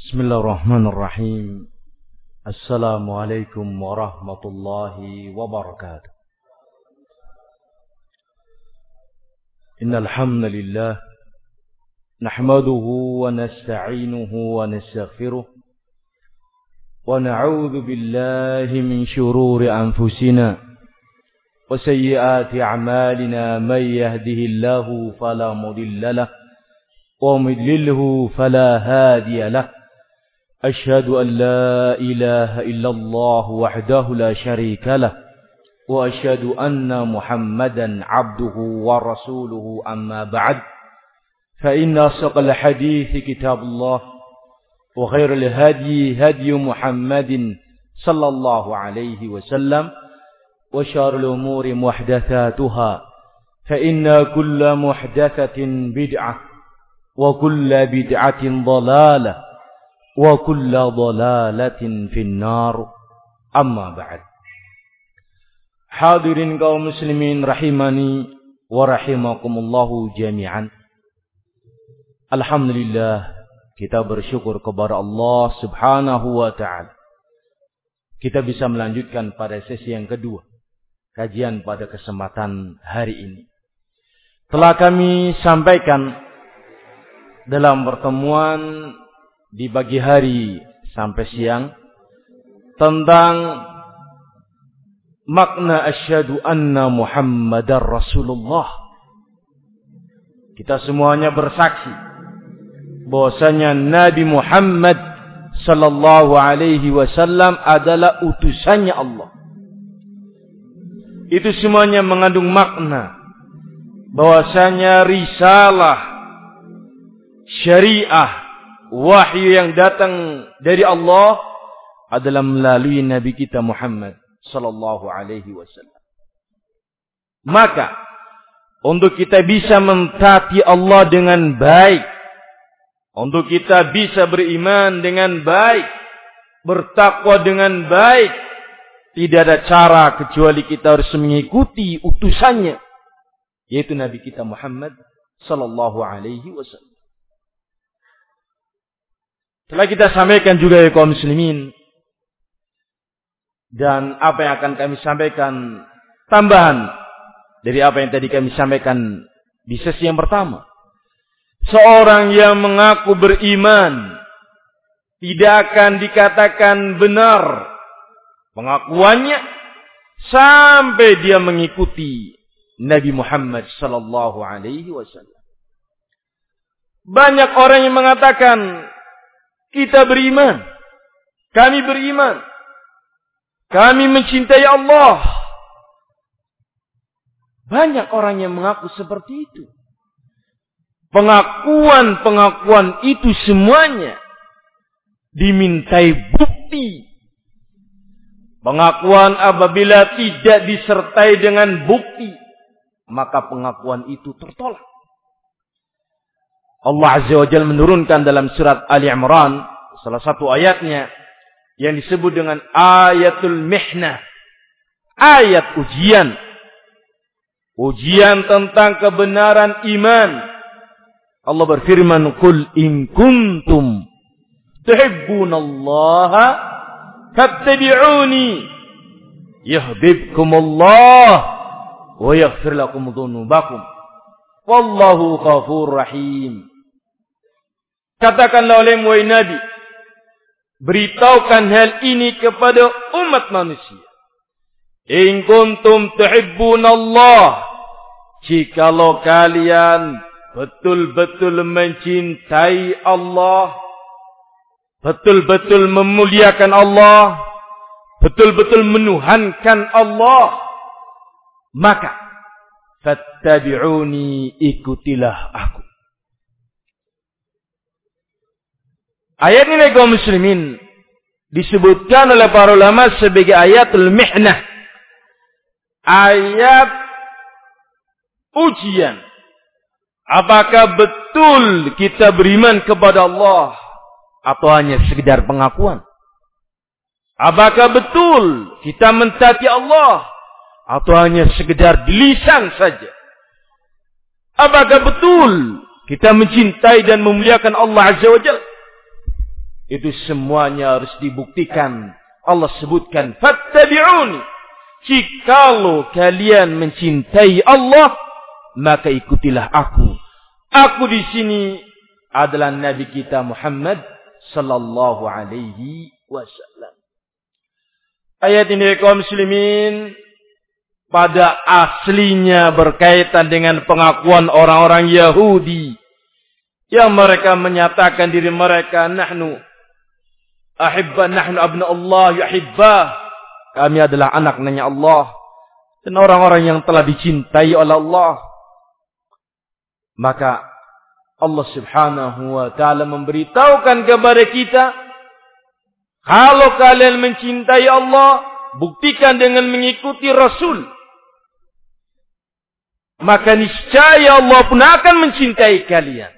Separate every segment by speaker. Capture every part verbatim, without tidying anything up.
Speaker 1: Bismillahirrahmanirrahim. Assalamualaikum warahmatullahi wabarakatuh. Innal hamdalillah nahmaduhu wa nasta'inuhu wa nastaghfiruh wa na'udzu billahi min shururi anfusina wa sayyiati a'malina may yahdihillahu fala mudilla lahu wa may yudlilhu fala hadiya lahu. أشهد أن لا إله إلا الله وحده لا شريك له وأشهد أن محمدا عبده ورسوله أما بعد فإن أصدق الحديث كتاب الله وخير الهدي هدي محمد صلى الله عليه وسلم وشر الأمور محدثاتها فإن كل محدثة بدعة وكل بدعة ضلالة wa kulla dhalalatin finnar, amma ba'd. Hadirin kaum muslimin rahimani wa rahimakumullahu jami'an. Alhamdulillah, kita bersyukur kepada Allah subhanahu wa ta'ala. Kita bisa melanjutkan pada sesi yang kedua, kajian pada kesempatan hari ini. Telah kami sampaikan dalam pertemuan di pagi hari sampai siang tentang makna asyhadu anna Muhammadar Rasulullah. Kita semuanya bersaksi bahwasanya Nabi Muhammad sallallahu alaihi wasallam adalah utusannya Allah. Itu semuanya mengandung makna bahwasanya risalah syariah wahyu yang datang dari Allah adalah melalui Nabi kita Muhammad sallallahu alaihi wasallam. Maka untuk kita bisa mentaati Allah dengan baik, untuk kita bisa beriman dengan baik, bertakwa dengan baik, tidak ada cara kecuali kita harus mengikuti utusannya, yaitu Nabi kita Muhammad sallallahu alaihi wasallam. Telah kita sampaikan juga ya kaum muslimin. Dan apa yang akan kami sampaikan tambahan dari apa yang tadi kami sampaikan di sesi yang pertama. Seorang yang mengaku beriman tidak akan dikatakan benar pengakuannya sampai dia mengikuti Nabi Muhammad sallallahu alaihi wasallam. Banyak orang yang mengatakan kita beriman, kami beriman, kami mencintai Allah. Banyak orang yang mengaku seperti itu. Pengakuan-pengakuan itu semuanya dimintai bukti. Pengakuan apabila tidak disertai dengan bukti, maka pengakuan itu tertolak. Allah Azza wa Jalla menurunkan dalam surat Ali Imran salah satu ayatnya yang disebut dengan ayatul mihnah, ayat ujian. Ujian tentang kebenaran iman. Allah berfirman, "Qul in kuntum tuhibbunallaha fattabi'uni yuhibbukumullah wa yaghfir lakum dzunubakum wallahu ghafurur rahim." Katakanlah oleh wahai Nabi, beritahukan hal ini kepada umat manusia. In kuntum tuhibbunallah, jikalau kalian betul-betul mencintai Allah, betul-betul memuliakan Allah, betul-betul menuhankan Allah, maka fattabi'uni, ikutilah aku. Ayat ini kaum muslimin disebutkan oleh para ulama sebagai ayatul mihnah, ayat ujian. Apakah betul kita beriman kepada Allah atau hanya sekedar pengakuan? Apakah betul kita mentaati Allah atau hanya sekedar di lisan saja? Apakah betul kita mencintai dan memuliakan Allah Azza wa Jalla? Itu semuanya harus dibuktikan. Allah sebutkan, fattabi'uni. Jikalau kalian mencintai Allah, maka ikutilah aku. Aku di sini adalah Nabi kita Muhammad sallallahu alaihi wasallam. Ayat ini kaum muslimin pada aslinya berkaitan dengan pengakuan orang-orang Yahudi yang mereka menyatakan diri mereka nahnu ahibba nahnu abna Allah yuhibbah. Kami adalah anak-anaknya Allah dan orang-orang yang telah dicintai oleh Allah. Maka Allah Subhanahu wa taala memberitahukan kepada kita, kalau kalian mencintai Allah, buktikan dengan mengikuti Rasul. Maka niscaya Allah pun akan mencintai kalian.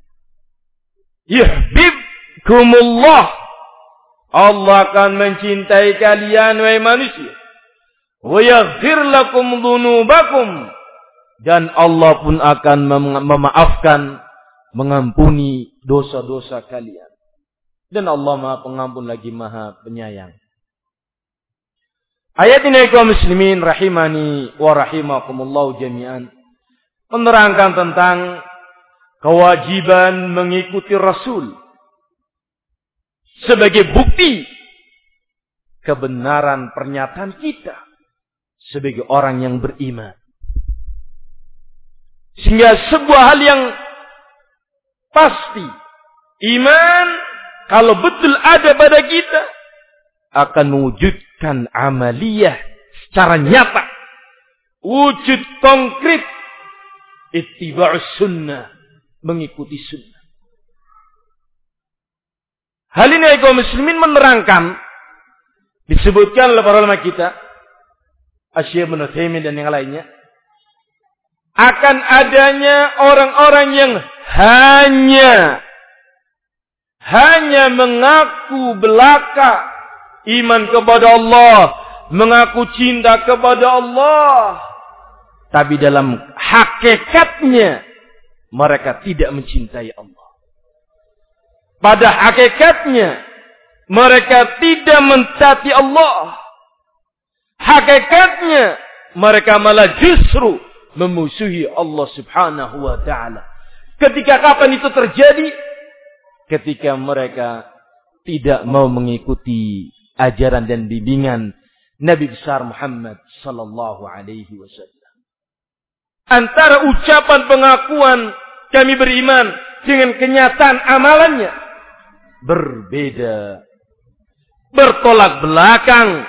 Speaker 1: Yuhibbukumullah. Allah akan mencintai kalian wahai manusia. Wa yaghfir lakum dzunubakum. Dan Allah pun akan mem- memaafkan, mengampuni dosa-dosa kalian. Dan Allah Maha Pengampun lagi Maha Penyayang. Ayat ini kaum muslimin rahimani wa rahimakumullah jami'an menerangkan tentang kewajiban mengikuti Rasul sebagai bukti kebenaran pernyataan kita sebagai orang yang beriman. Sehingga sebuah hal yang pasti, iman kalau betul ada pada kita akan mewujudkan amaliyah secara nyata, wujud konkret, ittiba'us sunnah, mengikuti sunnah. Hal ini kaum muslimin menerangkan, disebutkan oleh para ulama kita, Asy-Syaikh Ibnu Taimiyah dan yang lainnya, akan adanya orang-orang yang hanya hanya mengaku belaka iman kepada Allah, mengaku cinta kepada Allah, tapi dalam hakikatnya mereka tidak mencintai Allah. Pada hakikatnya mereka tidak mentaati Allah. Hakikatnya mereka malah justru memusuhi Allah Subhanahu wa taala. Ketika kapan itu terjadi? Ketika mereka tidak mau mengikuti ajaran dan bimbingan Nabi besar Muhammad sallallahu alaihi wasallam. Antara ucapan pengakuan kami beriman dengan kenyataan amalannya berbeda, bertolak belakang.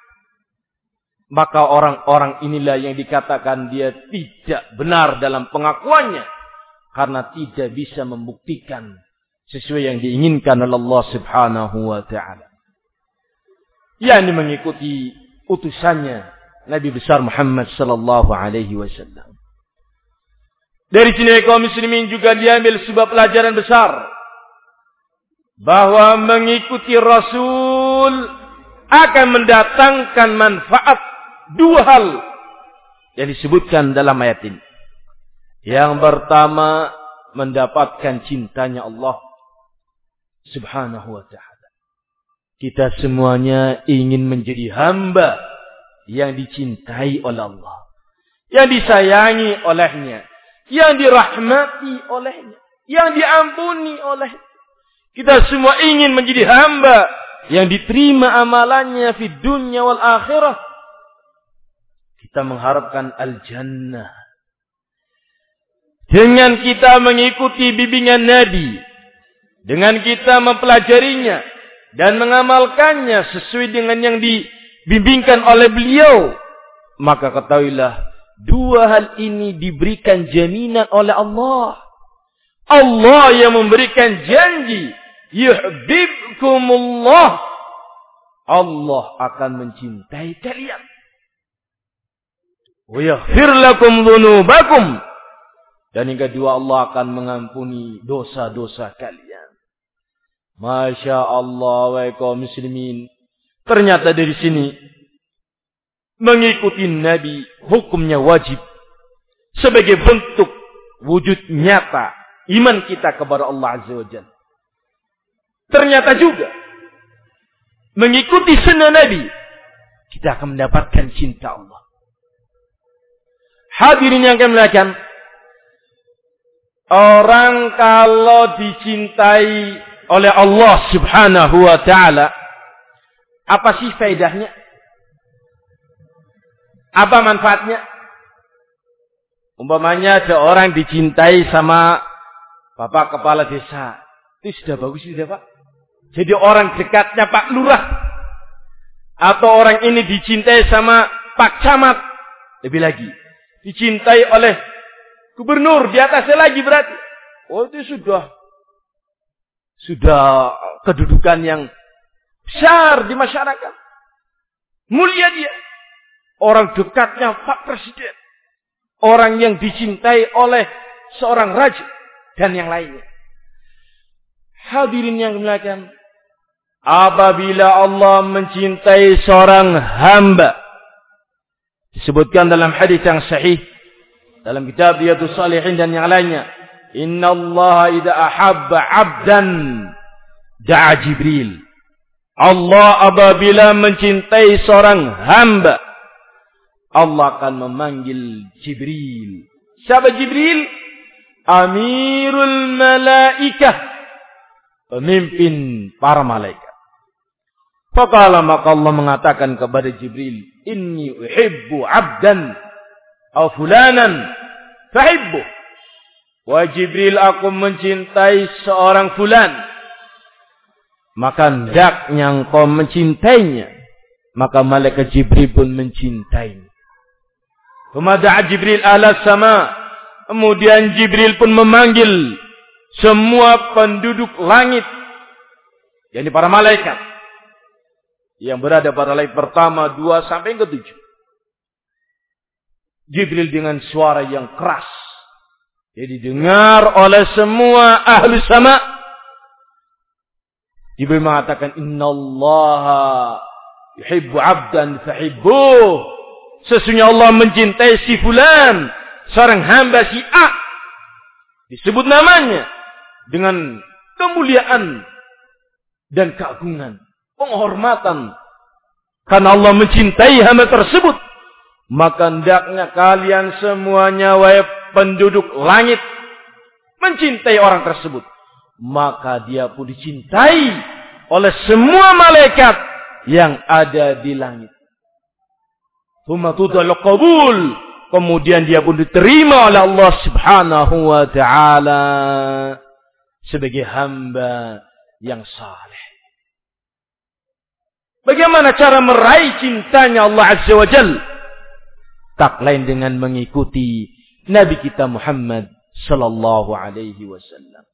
Speaker 1: Maka orang-orang inilah yang dikatakan dia tidak benar dalam pengakuannya, karena tidak bisa membuktikan sesuai yang diinginkan oleh Allah Subhanahu wa taala. Yakni mengikuti utusannya Nabi besar Muhammad sallallahu alaihi wasallam. Dari sini kaum muslimin juga diambil sebuah pelajaran besar, bahwa mengikuti Rasul akan mendatangkan manfaat dua hal yang disebutkan dalam ayat ini. Yang pertama, mendapatkan cintanya Allah Subhanahu wa ta'ala. Kita semuanya ingin menjadi hamba yang dicintai oleh Allah, yang disayangi olehnya, yang dirahmati olehnya, yang diampuni olehnya. Kita semua ingin menjadi hamba yang diterima amalannya di dunia wal akhirah. Kita mengharapkan al-jannah. Dengan kita mengikuti bimbingan Nabi, dengan kita mempelajarinya dan mengamalkannya sesuai dengan yang dibimbingkan oleh beliau, maka ketahuilah dua hal ini diberikan jaminan oleh Allah. Allah yang memberikan janji, yuhibbukumullah. Allah akan mencintai kalian. Wa yaghfir lakum dzunubakum. Dan yang kedua, Allah akan mengampuni dosa-dosa kalian. Masya Allah, wahai kaum muslimin. Ternyata dari sini, mengikuti Nabi hukumnya wajib. Sebagai bentuk wujud nyata iman kita kepada Allah Azza wa Jalla. ternyata juga mengikuti sunnah Nabi, kita akan mendapatkan cinta Allah. Hadirin yang kami muliakan, orang kalau dicintai oleh Allah Subhanahu wa taala, apa sih faedahnya? Apa manfaatnya? Umpamanya ada orang dicintai sama Bapak Kepala Desa. Itu sudah bagus sudah Pak. Jadi orang dekatnya Pak Lurah. Atau orang ini dicintai sama Pak Camat. Lebih lagi. Dicintai oleh Gubernur. Di atasnya lagi berarti. Oh itu sudah. Sudah kedudukan yang besar di masyarakat. Mulia dia. Orang dekatnya Pak Presiden. Orang yang dicintai oleh seorang raja. Dan yang lainnya. Hadirin yang dimuliakan. Apabila Allah mencintai seorang hamba. Disebutkan dalam hadis yang sahih. Dalam kitab Riyadhus Shalihin dan yang lainnya. Inna Allah idha ahabba abdan. Da'a Jibril. Allah apabila mencintai seorang hamba. Allah akan memanggil Jibril. Siapa Jibril? Amirul Malaikah. Pemimpin para malaikat. Faqala maka Allah mengatakan kepada Jibril. Inni uhibbu abdan. Atau fulanan. Fahibbu. Wa Jibril aku mencintai seorang fulan. Maka hendaknya engkau mencintainya. Maka malaikat Jibril pun mencintainya. Femada'a Jibril ala sama. Kemudian Jibril pun memanggil semua penduduk langit. Yakni para malaikat. Yang berada pada langit pertama, dua, sampai yang ketujuh. Jibril dengan suara yang keras. Jadi didengar oleh semua ahli sama. Jibril mengatakan, Inna Allah yuhibbu abdan fahibbuh. Sesungguhnya Allah mencintai si fulan, seorang hamba si A. Disebut namanya dengan kemuliaan dan keagungan, penghormatan. Karena Allah mencintai hamba tersebut, maka hendaknya kalian semuanya wahai penduduk langit mencintai orang tersebut. Maka dia pun dicintai oleh semua malaikat yang ada di langit. Kemudian dia pun diterima oleh Allah Subhanahu wa taala sebagai hamba yang saleh. Bagaimana cara meraih cintanya Allah Azza wa Jalla? Tak lain dengan mengikuti Nabi kita Muhammad sallallahu alaihi wasallam.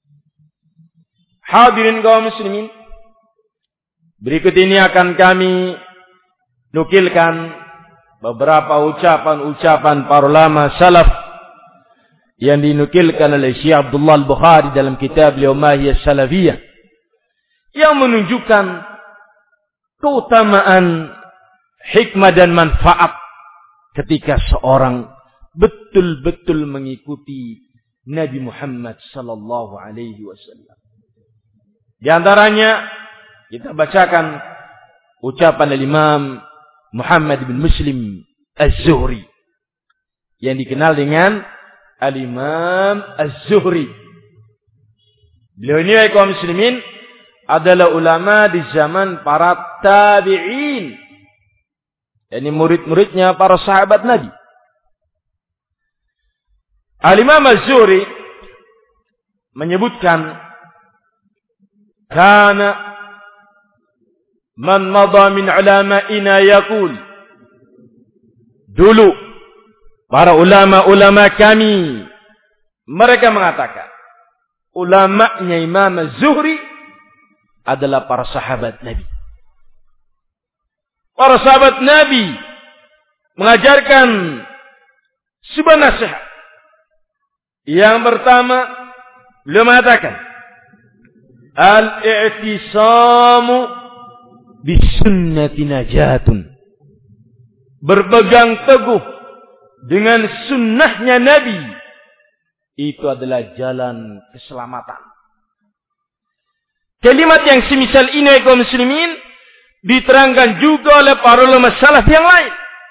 Speaker 1: Hadirin kaum muslimin, berikut ini akan kami nukilkan beberapa ucapan-ucapan para ulama salaf yang dinukilkan oleh Syekh Abdullah Al-Bukhari dalam kitab Al-Umahiyah Salafiyah yang menunjukkan keutamaan hikmah dan manfaat ketika seorang betul-betul mengikuti Nabi Muhammad sallallahu alaihi wasallam. Di antaranya kita bacakan ucapan Imam Muhammad bin Muslim Az-Zuhri yang dikenal dengan Al-Imam Az-Zuhri. Beliau ini kaum muslimin adalah ulama di zaman para tabi'in. Ini murid-muridnya para sahabat Nabi. Al-Imam Az-Zuhri menyebutkan kana man madha min ulama'ina yaqul. Dulu para ulama-ulama kami mereka mengatakan ulama'nya Imam Az-Zuhri adalah para sahabat Nabi. Para sahabat Nabi mengajarkan sebuah nasihat. Yang pertama beliau mengatakan al-i'tisamu bisunnati najatun. Berpegang teguh dengan sunnahnya Nabi itu adalah jalan keselamatan. Kalimat yang semisal ini kaum muslimin diterangkan juga oleh para ulama salaf yang lain.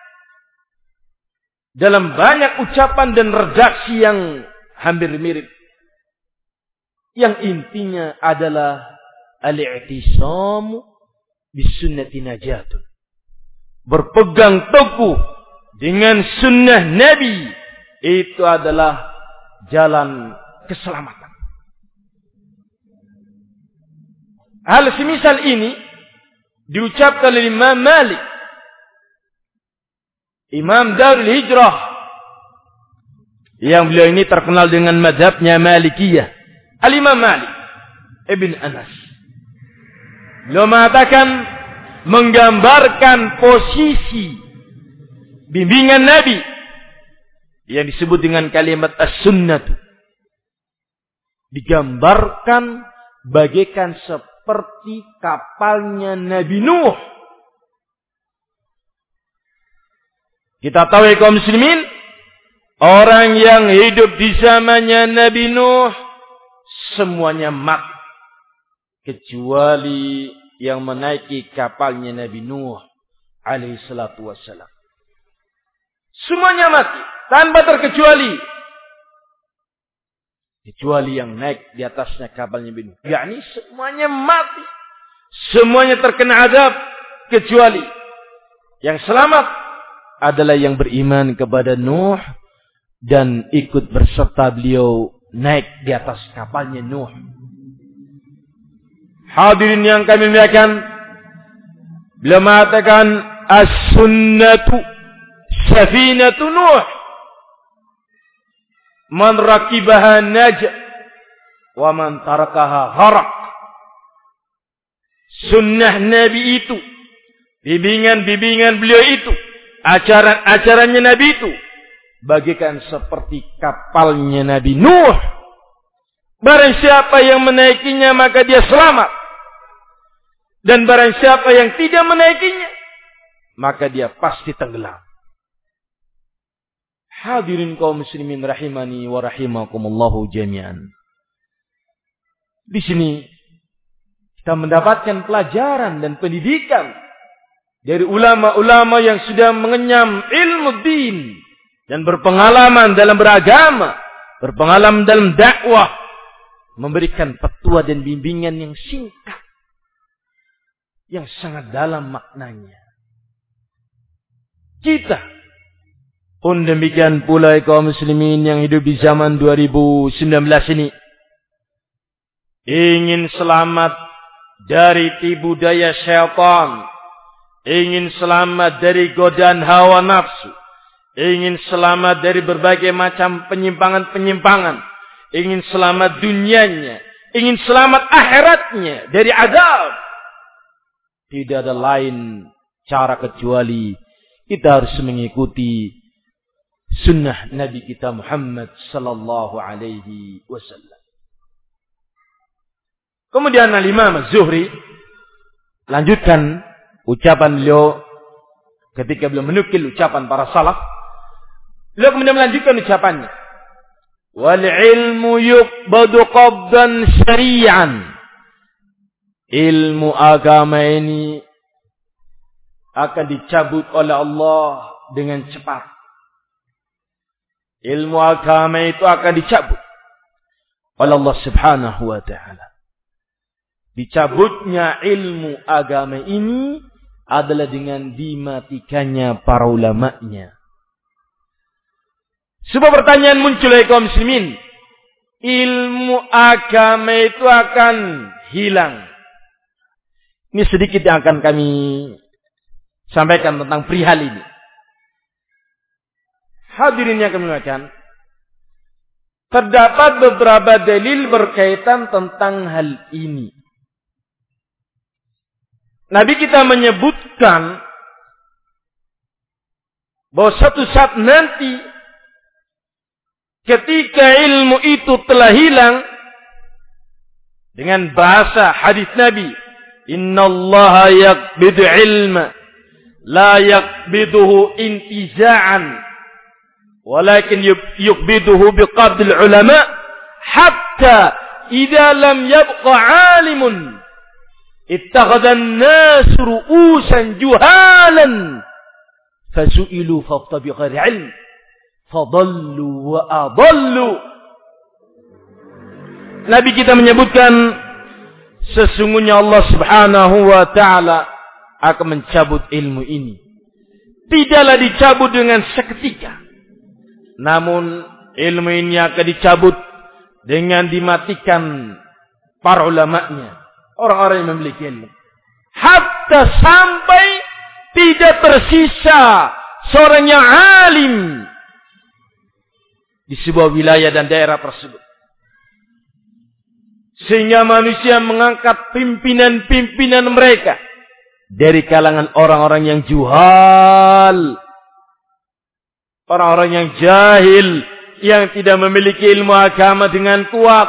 Speaker 1: Dalam banyak ucapan dan redaksi yang hampir mirip. Yang intinya adalah al-i'tisamu bisunnati najatun. Berpegang teguh dengan sunnah Nabi. Itu adalah jalan keselamatan. Hal semisal ini diucapkan oleh Imam Malik, Imam Darul Hijrah, yang beliau ini terkenal dengan mazhabnya Malikiyah. Al-Imam Malik Ibn Anas. Beliau mengatakan, menggambarkan posisi bimbingan Nabi yang disebut dengan kalimat as-sunnatu, digambarkan bagaikan seperti kapalnya Nabi Nuh. Kita tahu ya kaum muslimin, orang yang hidup di zamannya Nabi Nuh semuanya mati kecuali yang menaiki kapalnya Nabi Nuh alaihi salatu wassalam. Semuanya mati tanpa terkecuali, kecuali yang naik di atasnya kapalnya Nabi Nuh. Yakni semuanya mati, semuanya terkena azab, kecuali yang selamat adalah yang beriman kepada Nuh dan ikut berserta beliau naik di atas kapalnya Nuh. Hadirin yang kami muliakan, beliau mengatakan as-sunnatu safinatu Nuh, man rakibaha naja wa man tarakaha gharaq. Sunnah Nabi itu, bimbingan-bimbingan beliau itu, ajaran-ajarannya Nabi itu bagaikan seperti kapalnya Nabi Nuh. Barang siapa yang menaikinya maka dia selamat. Dan barang siapa yang tidak menaikinya maka dia pasti tenggelam. Hadirin kaum muslimin rahimani wa rahimakumullahu jami'an. Di sini kita mendapatkan pelajaran dan pendidikan dari ulama-ulama yang sudah mengenyam ilmu din dan berpengalaman dalam beragama, berpengalaman dalam dakwah, memberikan petua dan bimbingan yang singkat, yang sangat dalam maknanya. Kita pun demikian pula kaum muslimin yang hidup di zaman dua ribu sembilan belas ini, ingin selamat dari tipu daya syaitan, ingin selamat dari godaan hawa nafsu, ingin selamat dari berbagai macam penyimpangan-penyimpangan, ingin selamat dunianya, ingin selamat akhiratnya dari azab. Tidak ada lain cara kecuali kita harus mengikuti sunnah Nabi kita Muhammad sallallahu alaihi wasallam. Kemudian Al-Imam Az-Zuhri lanjutkan ucapan beliau ketika beliau menukil ucapan para salaf. Beliau kemudian melanjutkan ucapannya. Wal ilmu yuqbadu qabdan syari'an. Ilmu agama ini akan dicabut oleh Allah dengan cepat. Ilmu agama itu akan dicabut oleh Allah Subhanahu wa ta'ala. Dicabutnya ilmu agama ini adalah dengan dimatikannya para ulama'nya. Sebuah pertanyaan muncul dari kaum muslimin. Ilmu agama itu akan hilang. Ini sedikit yang akan kami sampaikan tentang perihal ini. Hadirin yang kami muliakan, terdapat beberapa dalil berkaitan tentang hal ini. Nabi kita menyebutkan bahwa suatu saat nanti ketika ilmu itu telah hilang, dengan bahasa hadis Nabi, Inna Allah yaqbidu ilma la yaqbiduhu intiza'an walakin yuqbiduhu biqabdil ulama hatta idza lam yabqa alimun Ittakhadhan nas ru'usan juhalan fasu'ilu fafta bighairi ilm fadallu wa adallu. Nabi kita menyebutkan sesungguhnya Allah Subhanahu wa taala akan mencabut ilmu ini. Tidaklah dicabut dengan seketika. Namun ilmu ini akan dicabut dengan dimatikan para ulamanya, orang-orang yang memiliki ilmu. Hatta sampai tidak tersisa seorang yang alim di sebuah wilayah dan daerah tersebut. Sehingga manusia mengangkat pimpinan-pimpinan mereka dari kalangan orang-orang yang juhal, orang-orang yang jahil, yang tidak memiliki ilmu agama dengan kuat.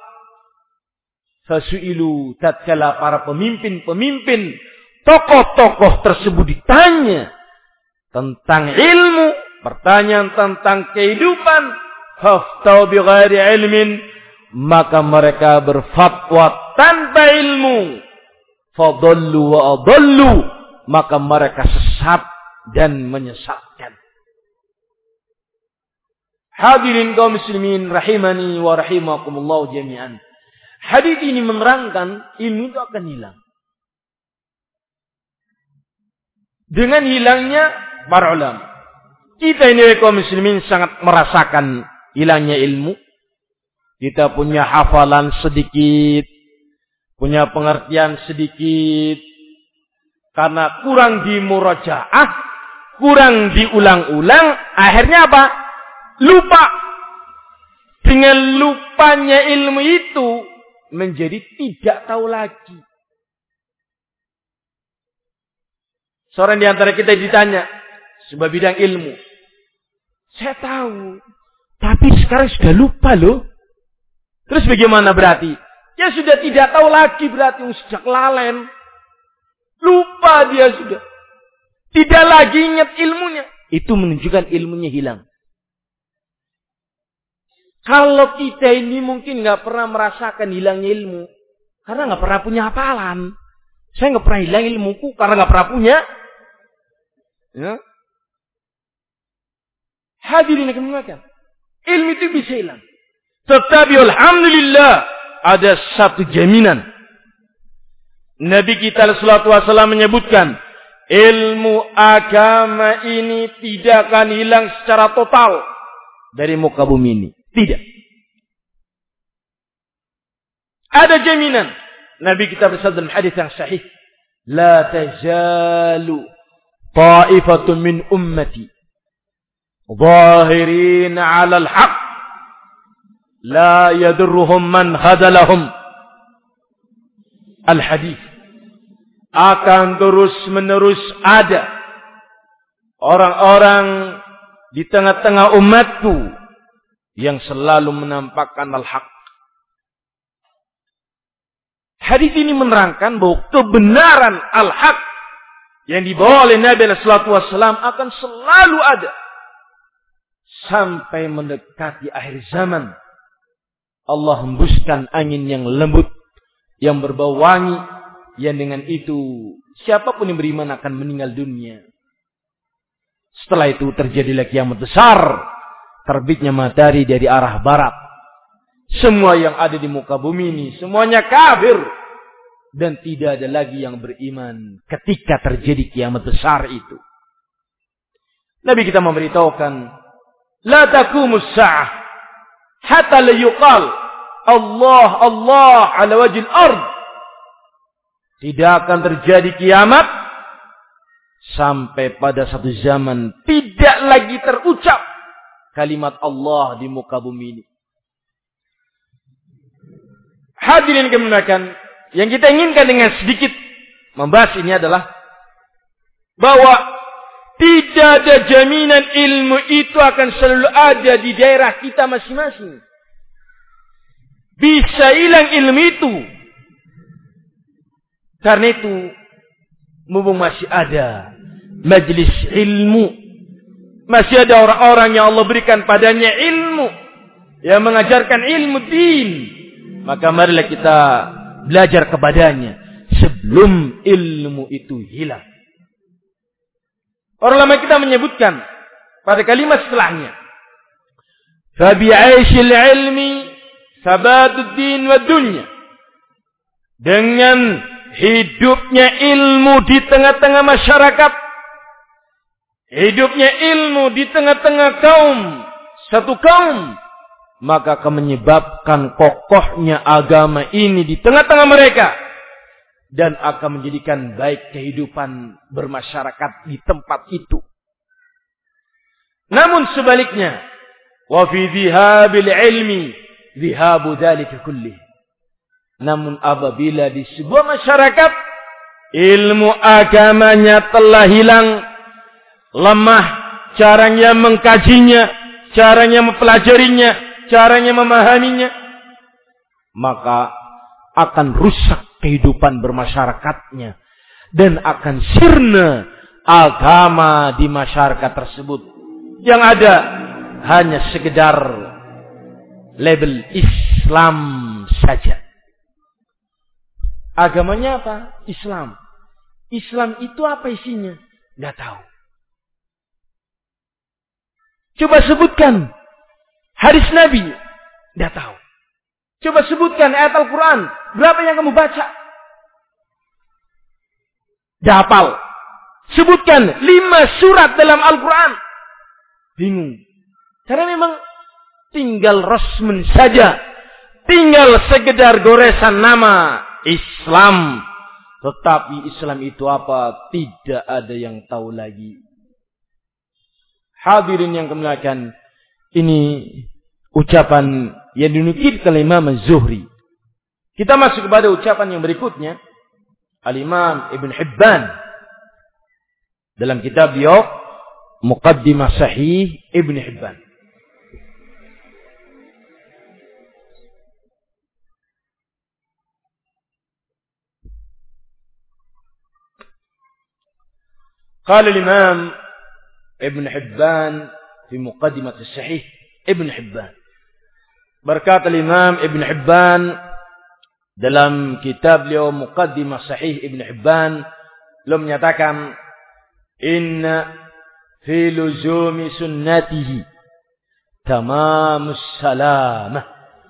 Speaker 1: Fasu'ilu, tatkala para pemimpin-pemimpin, tokoh-tokoh tersebut ditanya tentang ilmu, pertanyaan tentang kehidupan, faftau bighairi ilmin, maka mereka berfatwa tanpa ilmu. Fadallu wa adallu, maka mereka sesat dan menyesatkan. Hadirin kaum muslimin rahimani wa rahimakumullah jami'an. Hadis ini menerangkan ilmu itu akan hilang. Dengan hilangnya para ulama. Kita ini kaum muslimin sangat merasakan hilangnya ilmu. Kita punya hafalan sedikit, punya pengertian sedikit, karena kurang dimurajaah, kurang diulang-ulang, akhirnya apa? Lupa. Dengan lupanya ilmu itu menjadi tidak tahu lagi. Seorang di antara kita ditanya sebuah bidang ilmu. Saya tahu, tapi sekarang sudah lupa loh. Terus bagaimana berarti? Ya sudah tidak tahu lagi berarti, sejak lalen. Lupa dia sudah. Tidak lagi ingat ilmunya. Itu menunjukkan ilmunya hilang. Kalau kita ini mungkin nggak pernah merasakan hilangnya ilmu. Karena nggak pernah punya hafalan. Saya nggak pernah hilang ilmuku karena nggak pernah punya. Ya. Hadirin yang dimuliakan. Ilmu itu bisa hilang. Tetapi alhamdulillah ada satu jaminan. Nabi kita sallallahu alaihi wasallam menyebutkan, ilmu agama ini tidak akan hilang secara total dari muka bumi ini. Tidak. Ada jaminan. Nabi kita bersabda dalam hadis yang sahih, la tazalu ta'ifatun min ummati zahirin 'ala al-haq la yadurruhum man khadalahum. Al-hadis. Akan terus menerus ada orang-orang di tengah-tengah umatku yang selalu menampakkan al-haq. Hadis ini menerangkan bahwa kebenaran al-haq yang dibawa oleh Nabi sallallahu alaihi wasallam akan selalu ada sampai mendekati akhir zaman. Allah hembuskan angin yang lembut, yang berbau wangi, yang dengan itu siapapun yang beriman akan meninggal dunia. Setelah itu terjadilah kiamat besar, terbitnya matahari dari arah barat. Semua yang ada di muka bumi ini semuanya kafir dan tidak ada lagi yang beriman ketika terjadi kiamat besar itu. Nabi kita memberitahukan, la taqumus sa'ah hatta la yuqal Allah Allah ala wajhil ard. Tidak akan terjadi kiamat sampai pada satu zaman tidak lagi terucap kalimat Allah di muka bumi ini. Hadirin kemuliaan, yang kita inginkan dengan sedikit membahas ini adalah bahwa tidak ada jaminan ilmu itu akan selalu ada di daerah kita masing-masing. Bisa hilang ilmu itu. Karena itu, mumpung masih ada majelis ilmu, masih ada orang-orang yang Allah berikan padanya ilmu, yang mengajarkan ilmu din, maka marilah kita belajar kepadanya. sebelum ilmu itu hilang. Para ulama kita menyebutkan pada kalimat setelahnya, fabi'aisyil ilmi sabaduddin wa dunya. Dengan hidupnya ilmu di tengah-tengah masyarakat, hidupnya ilmu di tengah-tengah kaum, satu kaum, maka akan menyebabkan kokohnya agama ini di tengah-tengah mereka dan akan menjadikan baik kehidupan bermasyarakat di tempat itu. Namun sebaliknya, wa fi dhihabil ilmi dhihabu dzalika kullih. Namun apabila di sebuah masyarakat ilmu agamanya telah hilang, lemah caranya mengkajinya, caranya mempelajarinya, caranya memahaminya, maka akan rusak kehidupan bermasyarakatnya dan akan sirna agama di masyarakat tersebut. Yang ada hanya sekedar label Islam saja. Agamanya apa? Islam. Islam itu apa isinya? Nggak tahu. Coba sebutkan hadis Nabi. Nggak tahu. Coba sebutkan ayat Al-Quran. Berapa yang kamu baca? Nggak hafal. Sebutkan lima surat dalam Al-Quran. Bingung. Karena memang tinggal rasmen saja. Tinggal sekedar goresan nama Islam. Tetapi Islam itu apa? Tidak ada yang tahu lagi. Hadirin yang kemuliaan, ini ucapan yang dinukil oleh Imam Az-Zuhri. Kita masuk kepada ucapan yang berikutnya. Al-Imam Ibn Hibban. Dalam kitab beliau, Muqaddimah Sahih Ibn Hibban. قال الإمام ابن حبان في مقدمة الصحيح ابن حبان. Berkata Imam Ibn Hibban dalam kitab beliau Muqaddimah Sahih Ibn Hibban, beliau menyatakan, inna fi luzumi sunnatihi tamamus salamah.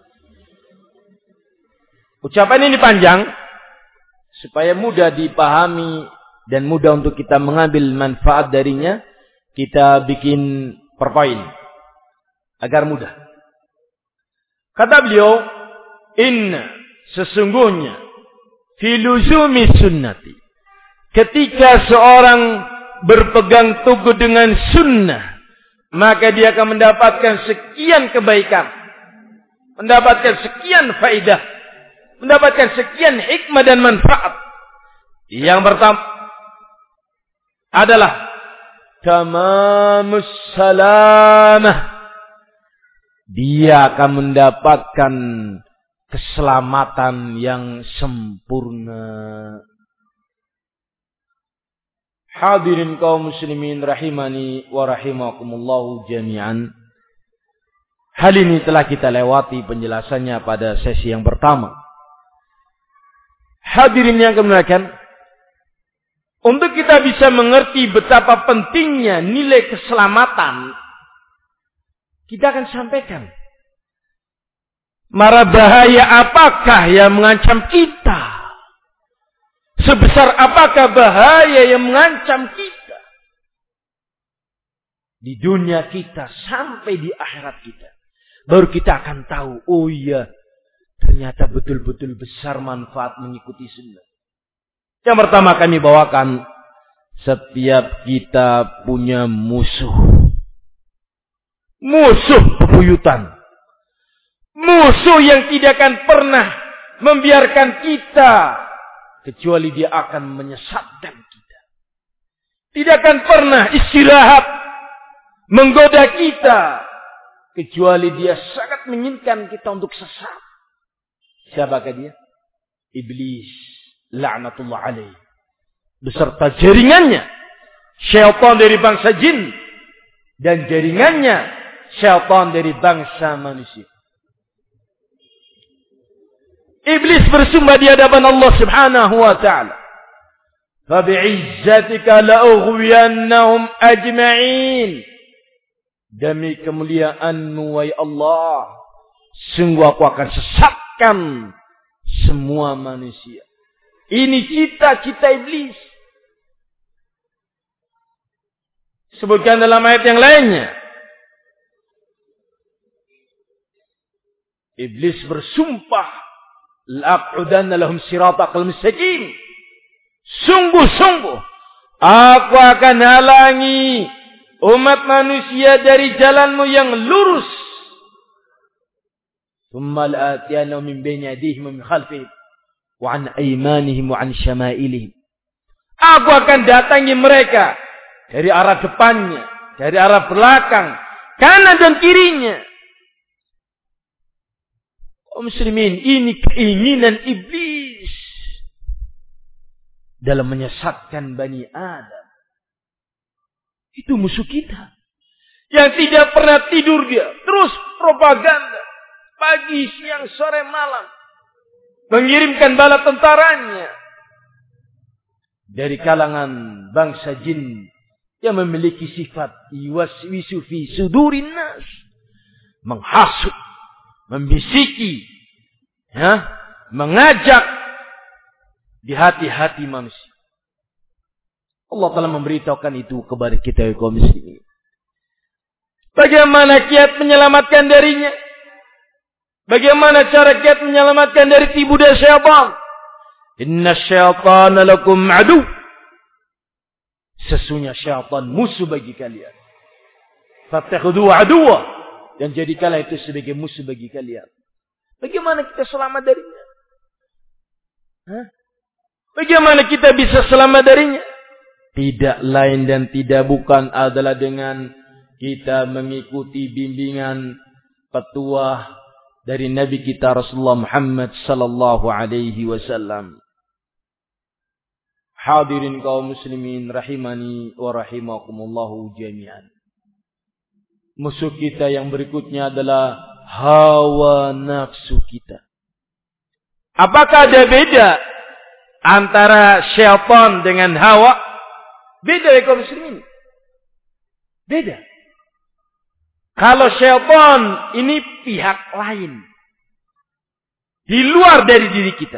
Speaker 1: Ucapan ini panjang supaya mudah dipahami dan mudah untuk kita mengambil manfaat darinya. Kita bikin per poin agar mudah. Kata beliau, inna, sesungguhnya, fi luzumi sunnati, ketika seorang berpegang teguh dengan sunnah, maka dia akan mendapatkan sekian kebaikan, mendapatkan sekian faidah, mendapatkan sekian hikmah dan manfaat. Yang pertama adalah tamamus salamah. Dia akan mendapatkan keselamatan yang sempurna. Hadirin kaum muslimin rahimani wa rahimakumullahu jami'an. Hal ini telah kita lewati penjelasannya pada sesi yang pertama. Hadirin yang kemuliaan, untuk kita bisa mengerti betapa pentingnya nilai keselamatan, kita akan sampaikan mara bahaya apakah yang mengancam kita, sebesar apakah bahaya yang mengancam kita di dunia kita sampai di akhirat kita. Baru kita akan tahu, oh iya, ternyata betul-betul besar manfaat mengikuti sunnah. Yang pertama kami bawakan, setiap kita punya musuh. Musuh bebuyutan. Musuh yang tidak akan pernah membiarkan kita, kecuali dia akan menyesatkan kita. Tidak akan pernah istirahat menggoda kita, kecuali dia sangat menginginkan kita untuk sesat. Siapakah dia? Iblis. La'natullah alaih. Beserta jaringannya. Syaitan dari bangsa jin. Dan jaringannya syaitan dari bangsa manusia. Iblis bersumpah di hadapan Allah Subhanahu wa ta'ala. Fabi'izzatika la'ughwiyannahum ajma'in. Demi kemuliaan-Mu, wahai Allah, sungguh aku akan sesatkan semua manusia. Ini cita-cita iblis. Sebutkan dalam ayat yang lainnya. Iblis bersumpah, la'aq'udanna lahum siratakal mustaqim. Sungguh-sungguh aku akan halangi umat manusia dari jalanmu yang lurus. Thumma la'atiyannahum min bayni aydihim wa min khalfihim wa an aymanihim wa an syama'ilihim. Aku akan datangi mereka dari arah depannya, dari arah belakang, kanan dan kirinya. Kaum muslimin, ini keinginan iblis dalam menyesatkan Bani Adam. Itu musuh kita. Yang tidak pernah tidur dia. Terus propaganda. Pagi, siang, sore, malam. Mengirimkan bala tentaranya. Dari kalangan bangsa jin. Yang memiliki sifat. Yuwaswisu fi sudurin nas. Menghasut. Membisiki. Ya, mengajak. Di hati-hati manusia. Allah telah memberitahukan itu kepada kita kaum muslimin. Bagaimana kiat menyelamatkan darinya? Bagaimana cara kiat menyelamatkan dari tipu daya syaitan? Inna syaitana lakum adu. Sesungguhnya syaitan musuh bagi kalian. Fattakhudhu aduwa. Dan jadikanlah itu sebagai musuh bagi kalian. Bagaimana kita selamat darinya? Hah? Bagaimana kita bisa selamat darinya? Tidak lain dan tidak bukan adalah dengan kita mengikuti bimbingan petuah dari Nabi kita Rasulullah Muhammad sallallahu alaihi wasallam. Hadirin kaum muslimin rahimani wa rahimakumullahu jami'an. Musuh kita yang berikutnya adalah hawa nafsu kita. Apakah ada beda antara syaitan dengan hawa? Beda ya kaum muslimin. Beda. Kalau syaitan ini pihak lain. Di luar dari diri kita.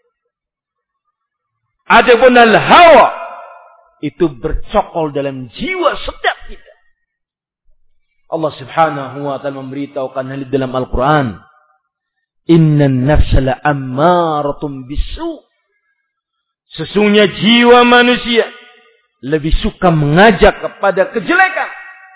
Speaker 1: Adapun al-hawa itu bercokol dalam jiwa setiap kita. Allah Subhanahu wa ta'ala memberitahukan hal dalam Al-Quran. Innan nafsa la'ammaratun bisu. Sesungguhnya jiwa manusia lebih suka mengajak kepada kejelekan.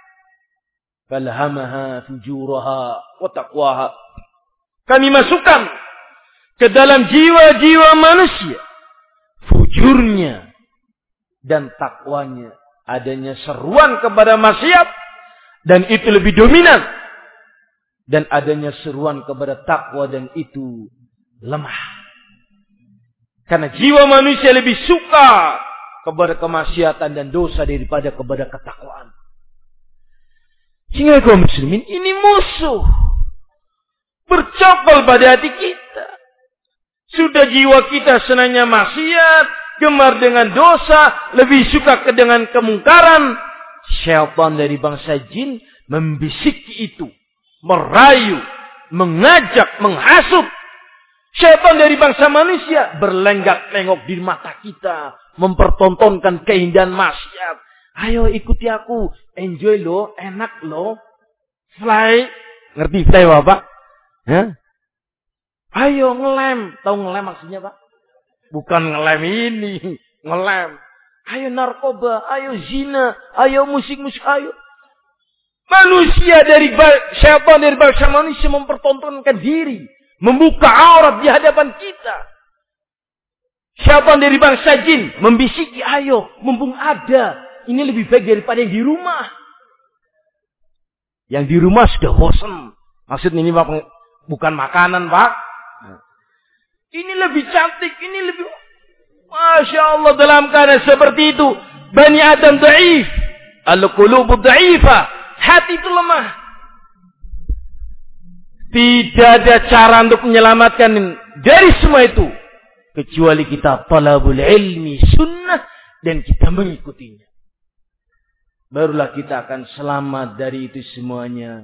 Speaker 1: Falhamaha fujuraha wa taqwaha. Kami masukkan ke dalam jiwa-jiwa manusia fujurnya dan takwanya. Adanya seruan kepada maksiat dan itu lebih dominan. Dan adanya seruan kepada takwa dan itu lemah. Karena jiwa manusia lebih suka kepada kemaksiatan dan dosa daripada kepada ketakwaan. Sehingga kaum muslimin ini musuh. Bercokol pada hati kita. Sudah jiwa kita senangnya maksiat, gemar dengan dosa, lebih suka ke dengan kemungkaran. Syaitan dari bangsa jin membisiki itu. Merayu, mengajak, menghasut. Syaitan dari bangsa manusia berlenggak-lenggok di mata kita. Mempertontonkan keindahan maksiat. Ayo ikuti aku. Enjoy lo. Enak lo. Fly. Ngerti fly apa? Hah? Ayo ngelem. Tahu ngelem maksudnya Pak? Bukan ngelem ini. Ngelem. Ayo narkoba. Ayo zina. Ayo musik-musik. Ayo. Manusia dari syaitan dari bangsa manusia mempertontonkan diri. Membuka aurat di hadapan kita. Syaitan dari bangsa jin membisiki, ayo, mumpung ada. Ini lebih baik daripada yang di rumah. Yang di rumah sudah bosan. Maksud ini Pak, bukan makanan Pak. Ini lebih cantik, ini lebih... Masya Allah dalam keadaan seperti itu. Bani Adam dhaif. Al-qulubu dhaifa. Hati itu lemah. Tidak ada cara untuk menyelamatkan dari semua itu. Kecuali kita talabul ilmi sunnah dan kita mengikutinya. Barulah kita akan selamat dari itu semuanya.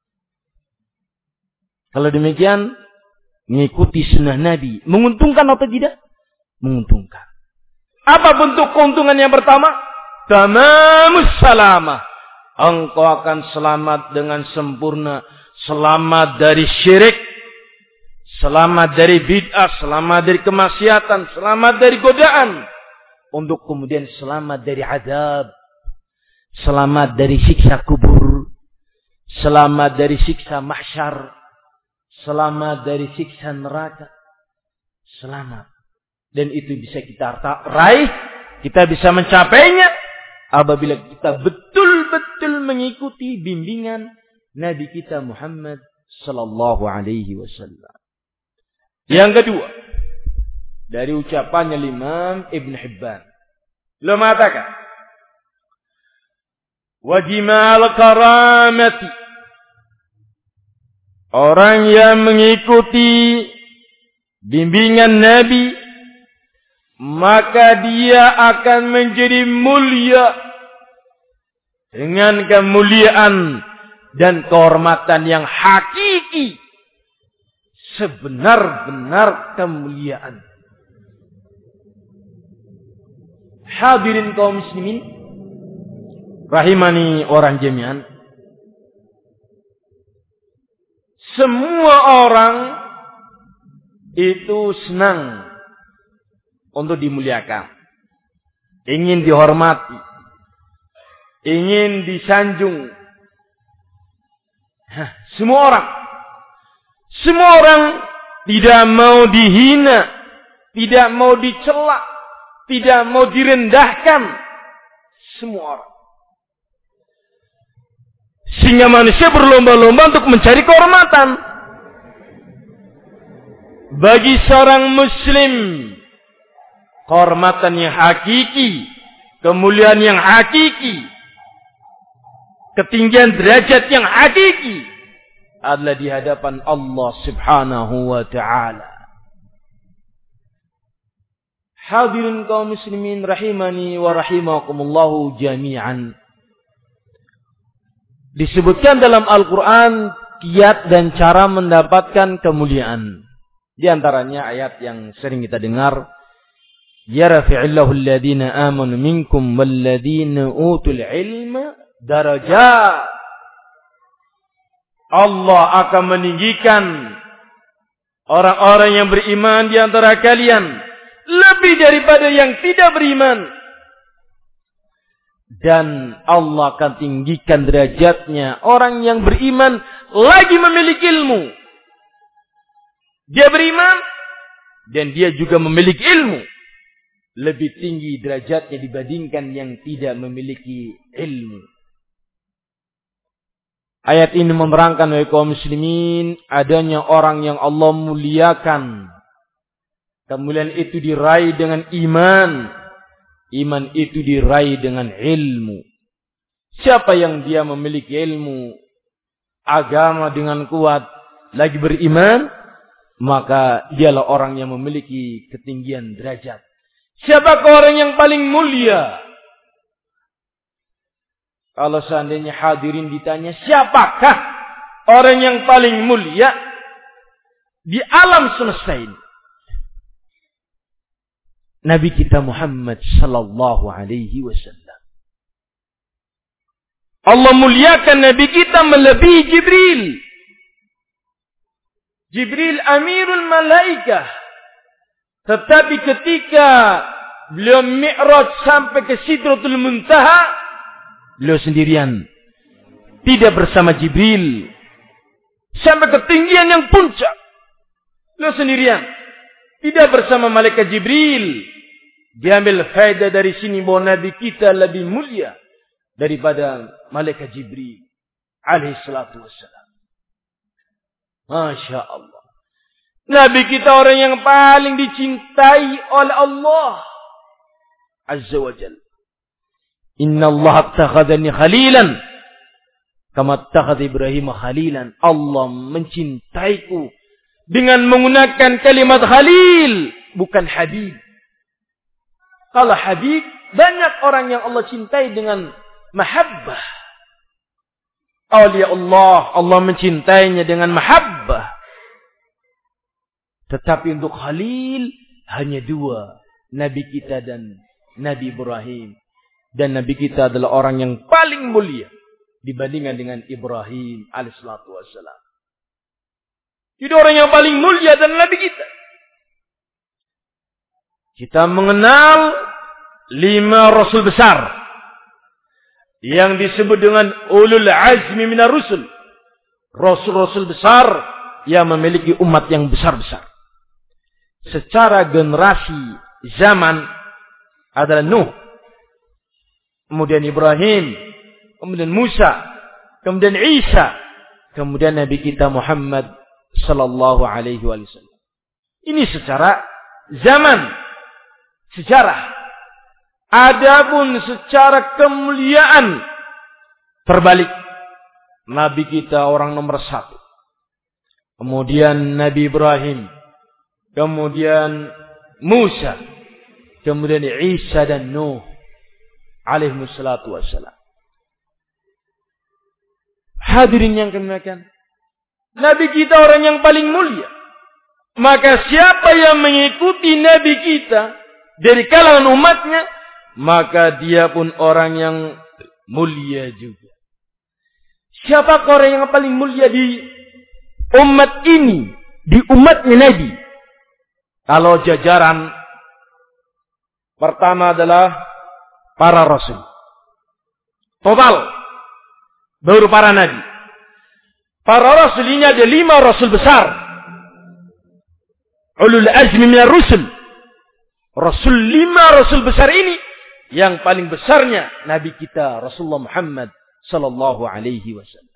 Speaker 1: Kalau demikian, mengikuti sunnah Nabi. Menguntungkan atau tidak? Menguntungkan. Apa bentuk keuntungan yang pertama? Tamamus salamah. Engkau akan selamat dengan sempurna. Selamat dari syirik. Selamat dari bid'ah, selamat dari kemaksiatan, selamat dari godaan. Untuk kemudian selamat dari azab. Selamat dari siksa kubur. Selamat dari siksa mahsyar. Selamat dari siksa neraka. Selamat. Dan itu bisa kita raih. Kita bisa mencapainya. Apabila kita betul-betul mengikuti bimbingan Nabi kita Muhammad sallallahu alaihi wasallam. Yang kedua, dari ucapannya Imam Ibn Hibban, beliau mengatakan, wajimal karamati, orang yang mengikuti bimbingan Nabi, maka dia akan menjadi mulia dengan kemuliaan dan kehormatan yang hakiki. Sebenar-benar kemuliaan. Hadirin kaum muslimin, rahimani orang jami'an. Semua orang itu senang untuk dimuliakan. Ingin dihormati. Ingin disanjung. Hah, semua orang. Semua orang tidak mau dihina, tidak mau dicela, tidak mau direndahkan. Semua orang. Sehingga manusia berlomba-lomba untuk mencari kehormatan. Bagi seorang muslim, kehormatan yang hakiki, kemuliaan yang hakiki, ketinggian derajat yang hakiki adalah di hadapan Allah Subhanahu wa ta'ala. Hadirin kaum muslimin rahimani wa rahimakumullahu jami'an. Disebutkan dalam Al-Quran kiat dan cara mendapatkan kemuliaan. Di antaranya ayat yang sering kita dengar, yarfa'illahu alladhina amanu minkum walladhina utul ilma darajat. Allah akan meninggikan orang-orang yang beriman di antara kalian lebih daripada yang tidak beriman. Dan Allah akan tinggikan derajatnya orang yang beriman lagi memiliki ilmu. Dia beriman dan dia juga memiliki ilmu. Lebih tinggi derajatnya dibandingkan yang tidak memiliki ilmu. Ayat ini menerangkan wahai kaum muslimin, adanya orang yang Allah muliakan. Kemuliaan itu diraih dengan iman. Iman itu diraih dengan ilmu. Siapa yang dia memiliki ilmu, agama dengan kuat, lagi beriman, maka dialah orang yang memiliki ketinggian derajat. Siapakah orang yang paling mulia? Kalau seandainya hadirin ditanya, siapakah orang yang paling mulia di alam semesta ini? Nabi kita Muhammad sallallahu alaihi wasallam. Allah muliakan Nabi kita melebihi Jibril. Jibril amirul malaikah. Tetapi ketika beliau mi'raj sampai ke Sidratul Muntaha, beliau sendirian. Tidak bersama Jibril. Sampai ketinggian yang puncak. Beliau sendirian. Tidak bersama malaikat Jibril. Diambil faedah dari sini bahwa Nabi kita lebih mulia daripada malaikat Jibril alaihi salatu wassalam. Masya Allah. Nabi kita orang yang paling dicintai oleh Allah Azza wa Jalla. Inna Allah attakhadhani khalilan kama attakhadha Ibrahim khalilan. Allah mencintaiku dengan menggunakan kalimat Khalil, bukan Habib. Kalau Habib, banyak orang yang Allah cintai dengan mahabbah. Awliya Allah, Allah mencintainya dengan mahabbah. Tetapi untuk Khalil, hanya dua. Nabi kita dan Nabi Ibrahim. Dan Nabi kita adalah orang yang paling mulia dibandingkan dengan Ibrahim alaihissalatu wassalam. Jadi orang yang paling mulia adalah Nabi kita. Kita mengenal lima Rasul besar yang disebut dengan ulul azmi minar rusul. Rasul-rasul besar yang memiliki umat yang besar-besar. Secara generasi zaman adalah Nuh, kemudian Ibrahim, kemudian Musa, kemudian Isa, kemudian Nabi kita Muhammad sallallahu alaihi wasallam. Ini secara zaman, sejarah. Adapun secara kemuliaan terbalik. Nabi kita orang nomor satu. Kemudian Nabi Ibrahim, kemudian Musa, kemudian Isa dan Nuh alaihi wassalatu wassalam. Hadirin yang kami Nabi kita orang yang paling mulia. Maka siapa yang mengikuti Nabi kita dari kalangan umatnya, maka dia pun orang yang mulia juga. Siapa orang yang paling mulia di umat ini, di umatnya Nabi? Kalau jajaran pertama adalah para rasul. Total. Baru para nabi. Para rasul ini ada lima rasul besar. Ulul azmi minar rusul. Rasul lima rasul besar ini yang paling besarnya Nabi kita Rasulullah Muhammad sallallahu alaihi wasallam.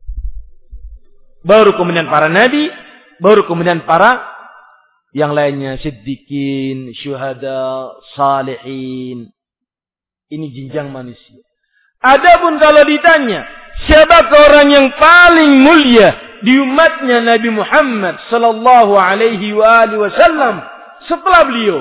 Speaker 1: Baru kemudian para nabi, baru kemudian para yang lainnya, siddiqin, syuhada, salihin. Ini jenjang manusia. Adapun kalau ditanya, siapa orang yang paling mulia di umatnya Nabi Muhammad sallallahu alaihi wasallam setelah beliau?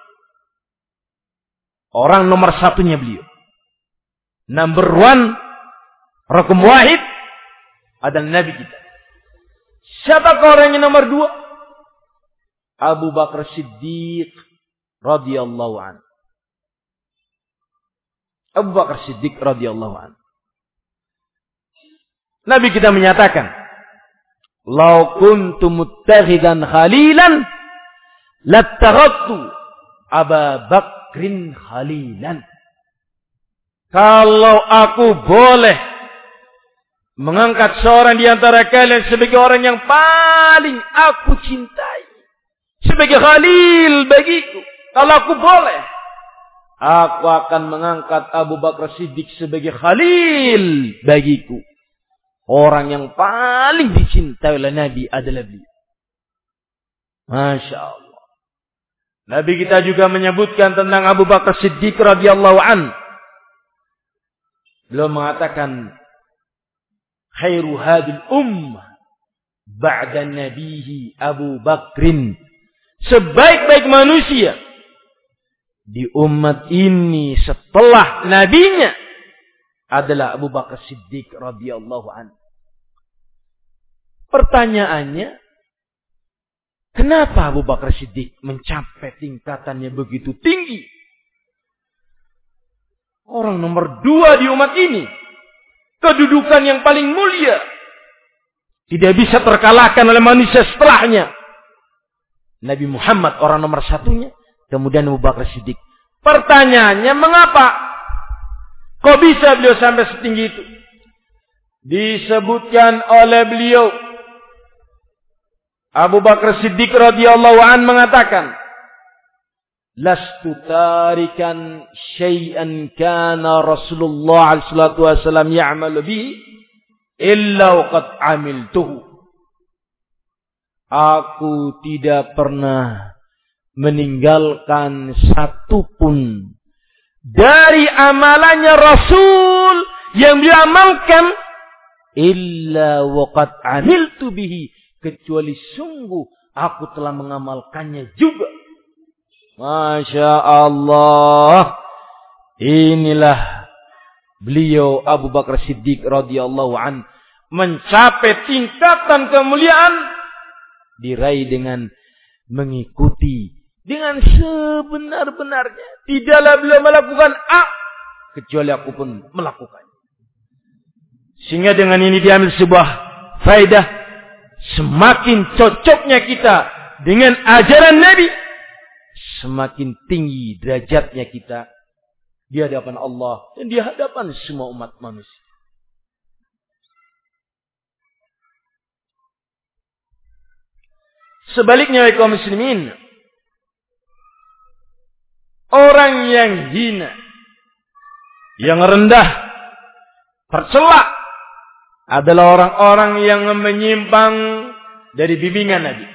Speaker 1: Orang nomor satunya beliau. Number one, rakam wahid adalah Nabi kita. Siapa orang yang nomor dua? Abu Bakar Siddiq radhiyallahu anhu. Abu Bakar Siddiq radhiyallahu anhu. Nabi kita menyatakan, "Lau kuntu muttakhidan khalilan lattakhadtu Abu Bakrin khalilan." Kalau aku boleh mengangkat seorang di antara kalian sebagai orang yang paling aku cintai, sebagai khalil bagiku, kalau aku boleh, aku akan mengangkat Abu Bakar Siddiq sebagai khalil bagiku. Orang yang paling dicintai oleh Nabi adalah beliau. Masya Allah. Nabi kita juga menyebutkan tentang Abu Bakar Siddiq radhiyallahu an. Beliau mengatakan, khairu hadil ummah ba'da nabihi Abu Bakrin. Sebaik-baik manusia di umat ini setelah nabinya adalah Abu Bakar Siddiq radhiyallahu anhu. Pertanyaannya, kenapa Abu Bakar Siddiq mencapai tingkatannya begitu tinggi? Orang nomor dua di umat ini, kedudukan yang paling mulia, tidak bisa terkalahkan oleh manusia setelahnya. Nabi Muhammad orang nomor satunya, kemudian Abu Bakar Siddiq. Pertanyaannya, mengapa? Kok bisa beliau sampai setinggi itu? Disebutkan oleh beliau, Abu Bakar Siddiq radhiyallahu an mengatakan, lastu tarikan syai'an kana Rasulullah sallallahu alaihi wasallam ya'malu bihi illa waqad amiltuhu. Aku tidak pernah meninggalkan satupun dari amalannya Rasul yang diamalkan illa waqad amiltu bihi, kecuali sungguh Aku telah mengamalkannya juga. Masya Allah. Inilah beliau Abu Bakar Siddiq radhiyallahu an mencapai tingkatan kemuliaan diraih dengan mengikuti dengan sebenar-benarnya. Tidaklah beliau melakukan A kecuali aku pun melakukannya. Sehingga dengan ini diambil sebuah faedah, semakin cocoknya kita dengan ajaran Nabi, semakin tinggi derajatnya kita di hadapan Allah dan di hadapan semua umat manusia. Sebaliknya kaum muslimin, orang yang hina, yang rendah, tercela adalah orang-orang yang menyimpang dari bimbingan Nabi.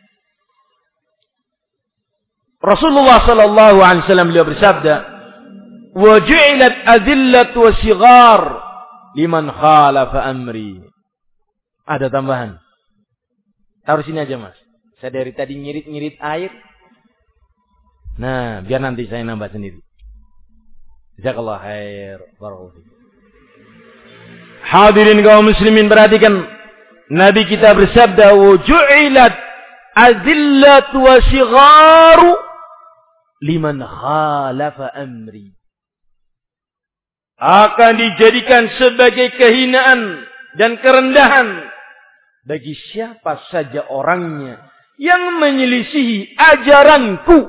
Speaker 1: Rasulullah sallallahu alaihi wasallam beliau bersabda, "Wa ju'ilat adillatu wa sighar liman khalafa amri." Ada tambahan. Taruh sini aja, Mas. Saya dari tadi ngirit-ngirit air. Nah, biar nanti saya nambah sendiri. Jazakallah khair. Barakallahu. Hadirin kaum muslimin, perhatikan. Nabi kita bersabda, "Wa ju'ilat adillatu wa sigharu liman khalafa amri." Akan dijadikan sebagai kehinaan dan kerendahan bagi siapa saja orangnya yang menyelisihi ajaranku.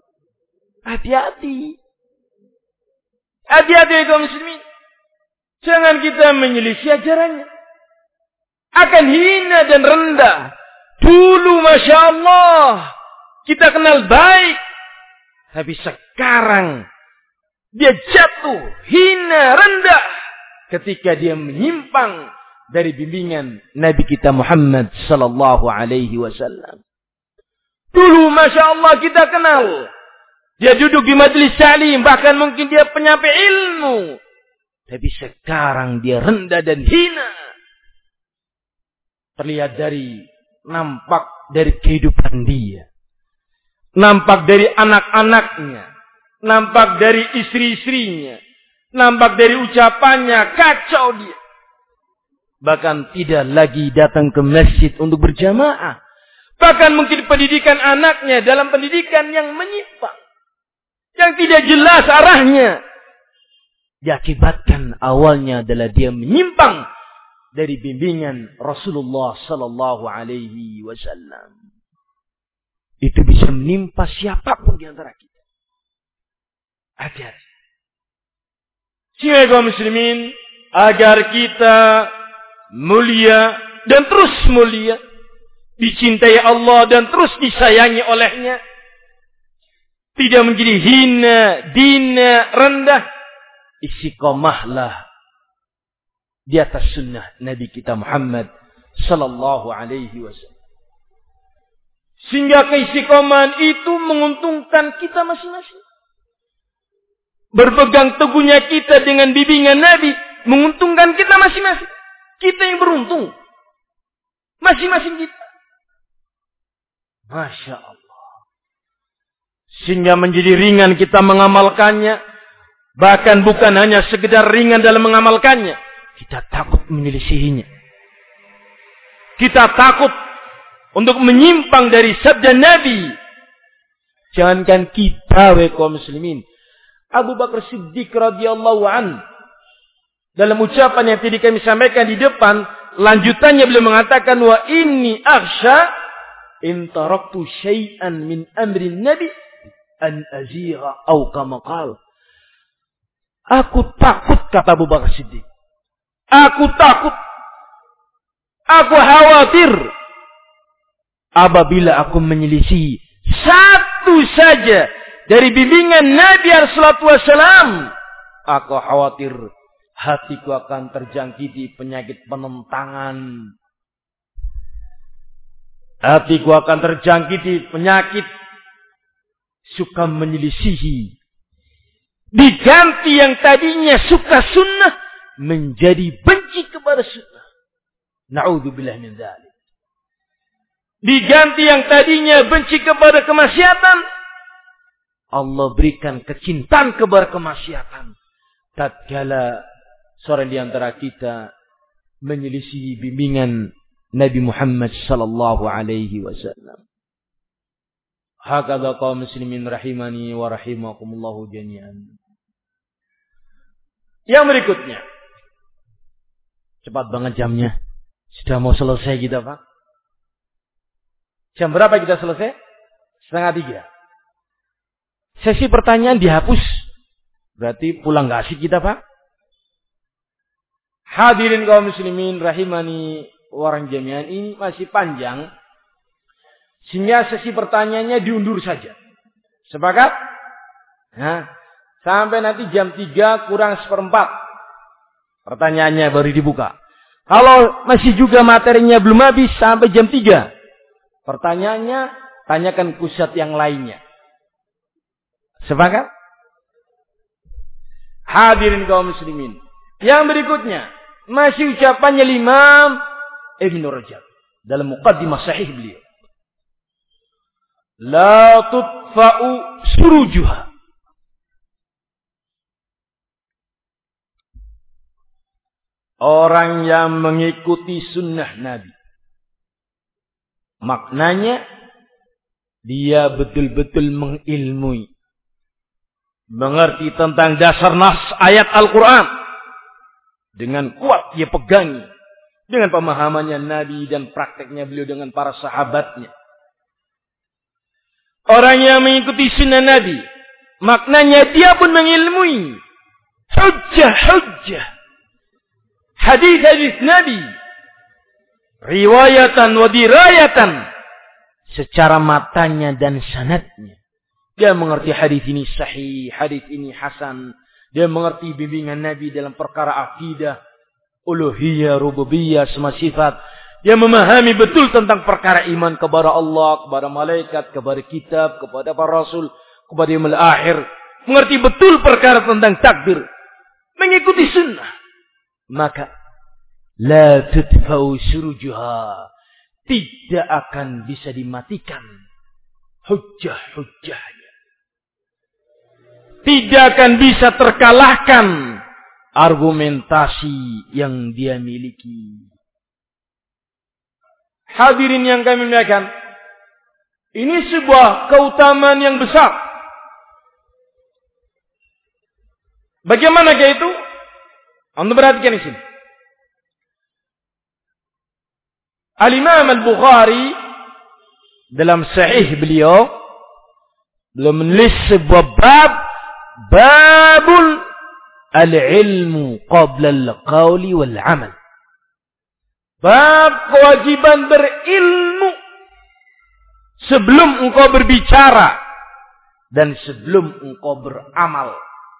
Speaker 1: Hati-hati. Hati-hati kaum muslimin. Jangan kita menyelisih ajarannya. Akan hina dan rendah. Dulu Masya Allah kita kenal baik. Tapi sekarang dia jatuh, hina, rendah. Ketika dia menyimpang dari bimbingan Nabi kita Muhammad sallallahu alaihi wasallam. Dulu Masya Allah kita kenal. Dia duduk di majelis ta'lim. Bahkan mungkin dia penyampai ilmu. Tapi sekarang dia rendah dan hina. Terlihat dari, nampak dari kehidupan dia. Nampak dari anak-anaknya. Nampak dari istri-istrinya. Nampak dari ucapannya. Kacau dia. Bahkan tidak lagi datang ke masjid untuk berjamaah. Bahkan mungkin pendidikan anaknya dalam pendidikan yang menyimpang. Yang tidak jelas arahnya. Diakibatkan awalnya adalah dia menyimpang dari bimbingan Rasulullah sallallahu alaihi wasallam. Itu bisa menimpa siapapun di antara kita. Hati-hati. Sehingga kaum muslimin, agar kita mulia dan terus mulia, dicintai Allah dan terus disayangi olehnya, tidak menjadi hina, dina, rendah, istiqomahlah di atas sunnah Nabi kita Muhammad sallallahu alaihi wasallam. Sehingga keistiqomahan itu menguntungkan kita masing-masing. Berpegang teguhnya kita dengan bimbingan Nabi menguntungkan kita masing-masing. Kita yang beruntung. Masing-masing kita. Masya Allah. Sehingga menjadi ringan kita mengamalkannya. Bahkan bukan hanya sekedar ringan dalam mengamalkannya. Kita takut menyelisihinya. Kita takut untuk menyimpang dari sabda Nabi. Jangankan kita, wahai kaum muslimin. Abu Bakar Siddiq radhiyallahu an, dalam ucapan yang tadi kami sampaikan di depan, lanjutannya beliau mengatakan, wa inni akhsha in taraktu syai'an min amri Nabi an azira au kama qala. Aku takut, kata Abu Bakar Siddiq. Aku takut. Aku khawatir apabila aku menyelisih satu saja dari bimbingan Nabi sallallahu alaihi wasallam, aku khawatir hatiku akan terjangkiti penyakit penentangan. Hatiku akan terjangkiti penyakit suka menyelisihi. Diganti yang tadinya suka sunnah menjadi benci kepada sunnah. Na'udzubillah min dzalik. diganti yang tadinya benci kepada kemaksiatan, Allah berikan kecintaan kepada kemaksiatan. Tatkala seorang di antara kita menyelisihi bimbingan Nabi Muhammad sallallahu alaihi wasallam. Hakadha kaum muslimin rahimani wa rahimakumullahu jami'an. Yang berikutnya. Cepat banget jamnya. Sudah mau selesai kita, Pak. Jam berapa kita selesai? Setengah tiga. Sesi pertanyaan dihapus. Berarti pulang gak asik kita, Pak. Hadirin kaum muslimin rahimani warang jami'an, ini masih panjang. Sehingga sesi pertanyaannya diundur saja. Sepakat? Nah, sampai nanti jam tiga kurang seperempat. Pertanyaannya baru dibuka. Kalau masih juga materinya belum habis sampai jam tiga. Pertanyaannya tanyakan pusat yang lainnya. Sepakat? Hadirin kaum muslimin. Yang berikutnya. Masih ucapannya Imam Ibn Rajab. Dalam muqaddimah sahih beliau. La tutfa'u surujuha. Orang yang mengikuti sunnah Nabi. Maknanya. Dia betul-betul mengilmui. Mengerti tentang dasar nas ayat Al-Quran. Dengan kuat dia pegangi. Dengan pemahamannya Nabi dan prakteknya beliau dengan para sahabatnya. Orang yang mengikuti sunnah Nabi. Maknanya dia pun mengilmui. Hujjah-hujjah. Hadis-hadis Nabi. Riwayatan wa dirayatan. Secara matanya dan sanadnya. Dia mengerti hadis ini sahih, hadis ini hasan. Dia mengerti bimbingan Nabi dalam perkara akidah, uluhiyah, rububiyah, semua sifat. Dia memahami betul tentang perkara iman kepada Allah, kepada malaikat, kepada kitab, kepada para rasul, kepada yaumil akhir. Mengerti betul perkara tentang takdir. Mengikuti sunnah. Maka la tudfau surujuha. Tidak akan bisa dimatikan hujjah-hujjahnya. Tidak akan bisa terkalahkan argumentasi yang dia miliki. Hadirin yang kami muliakan, ini sebuah keutamaan yang besar. Bagaimana itu? Anda perhatikan di sini. Al-Imam Al-Bukhari dalam sahih beliau beliau menulis sebuah bab, babul al-ilmu qabla al-qawli wal-amal. Bab kewajiban berilmu sebelum engkau berbicara dan sebelum engkau beramal.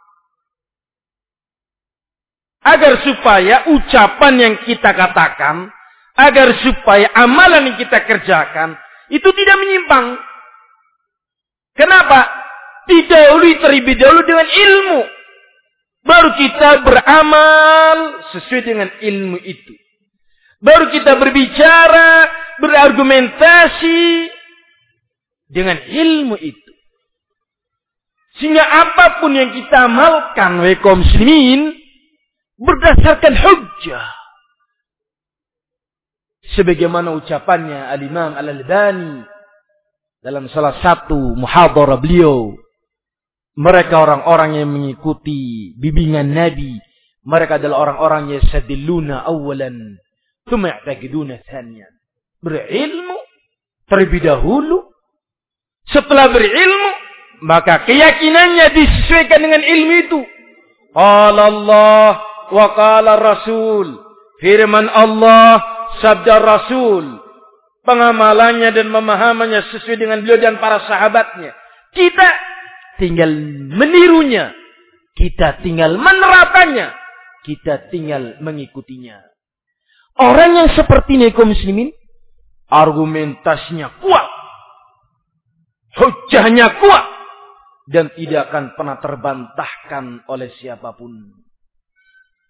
Speaker 1: Agar supaya ucapan yang kita katakan, agar supaya amalan yang kita kerjakan itu tidak menyimpang. Kenapa? Didahului terlebih dahulu dengan ilmu. Baru kita beramal sesuai dengan ilmu itu. Baru kita berbicara, berargumentasi dengan ilmu itu. Sehingga apapun yang kita amalkan, wahai kaum muslimin, berdasarkan hujjah. Sebagaimana ucapannya Al-Imam Al-Albani dalam salah satu muhadharah beliau. Mereka orang-orang yang mengikuti bimbingan Nabi. Mereka adalah orang-orang yang yastadilluna awalan, tsumma ya'taqiduna tsaniyan. Berilmu terlebih dahulu. Setelah berilmu, maka keyakinannya disesuaikan dengan ilmu itu. Qala Allah wa qala Rasul. Firman Allah, sabda Rasul. Pengamalannya dan memahamannya sesuai dengan beliau dan para sahabatnya. Kita tinggal menirunya. Kita tinggal menerapkannya. Kita tinggal mengikutinya. Orang yang seperti ini kaum muslimin, argumentasinya kuat. Hujahnya kuat. Dan tidak akan pernah terbantahkan oleh siapapun.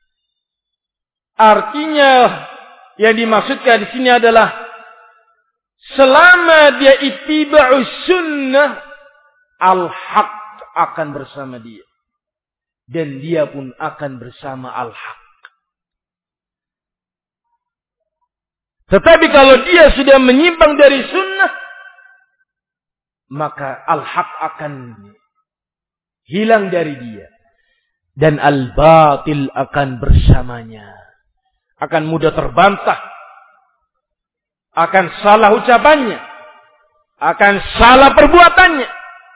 Speaker 1: Artinya yang dimaksudkan di sini adalah selama dia ittiba'us sunnah, al-haq akan bersama dia. Dan dia pun akan bersama al-haq. Tetapi kalau dia sudah menyimpang dari sunnah, maka al-haq akan hilang dari dia. Dan al-batil akan bersamanya. Akan mudah terbantah. Akan salah ucapannya. Akan salah perbuatannya.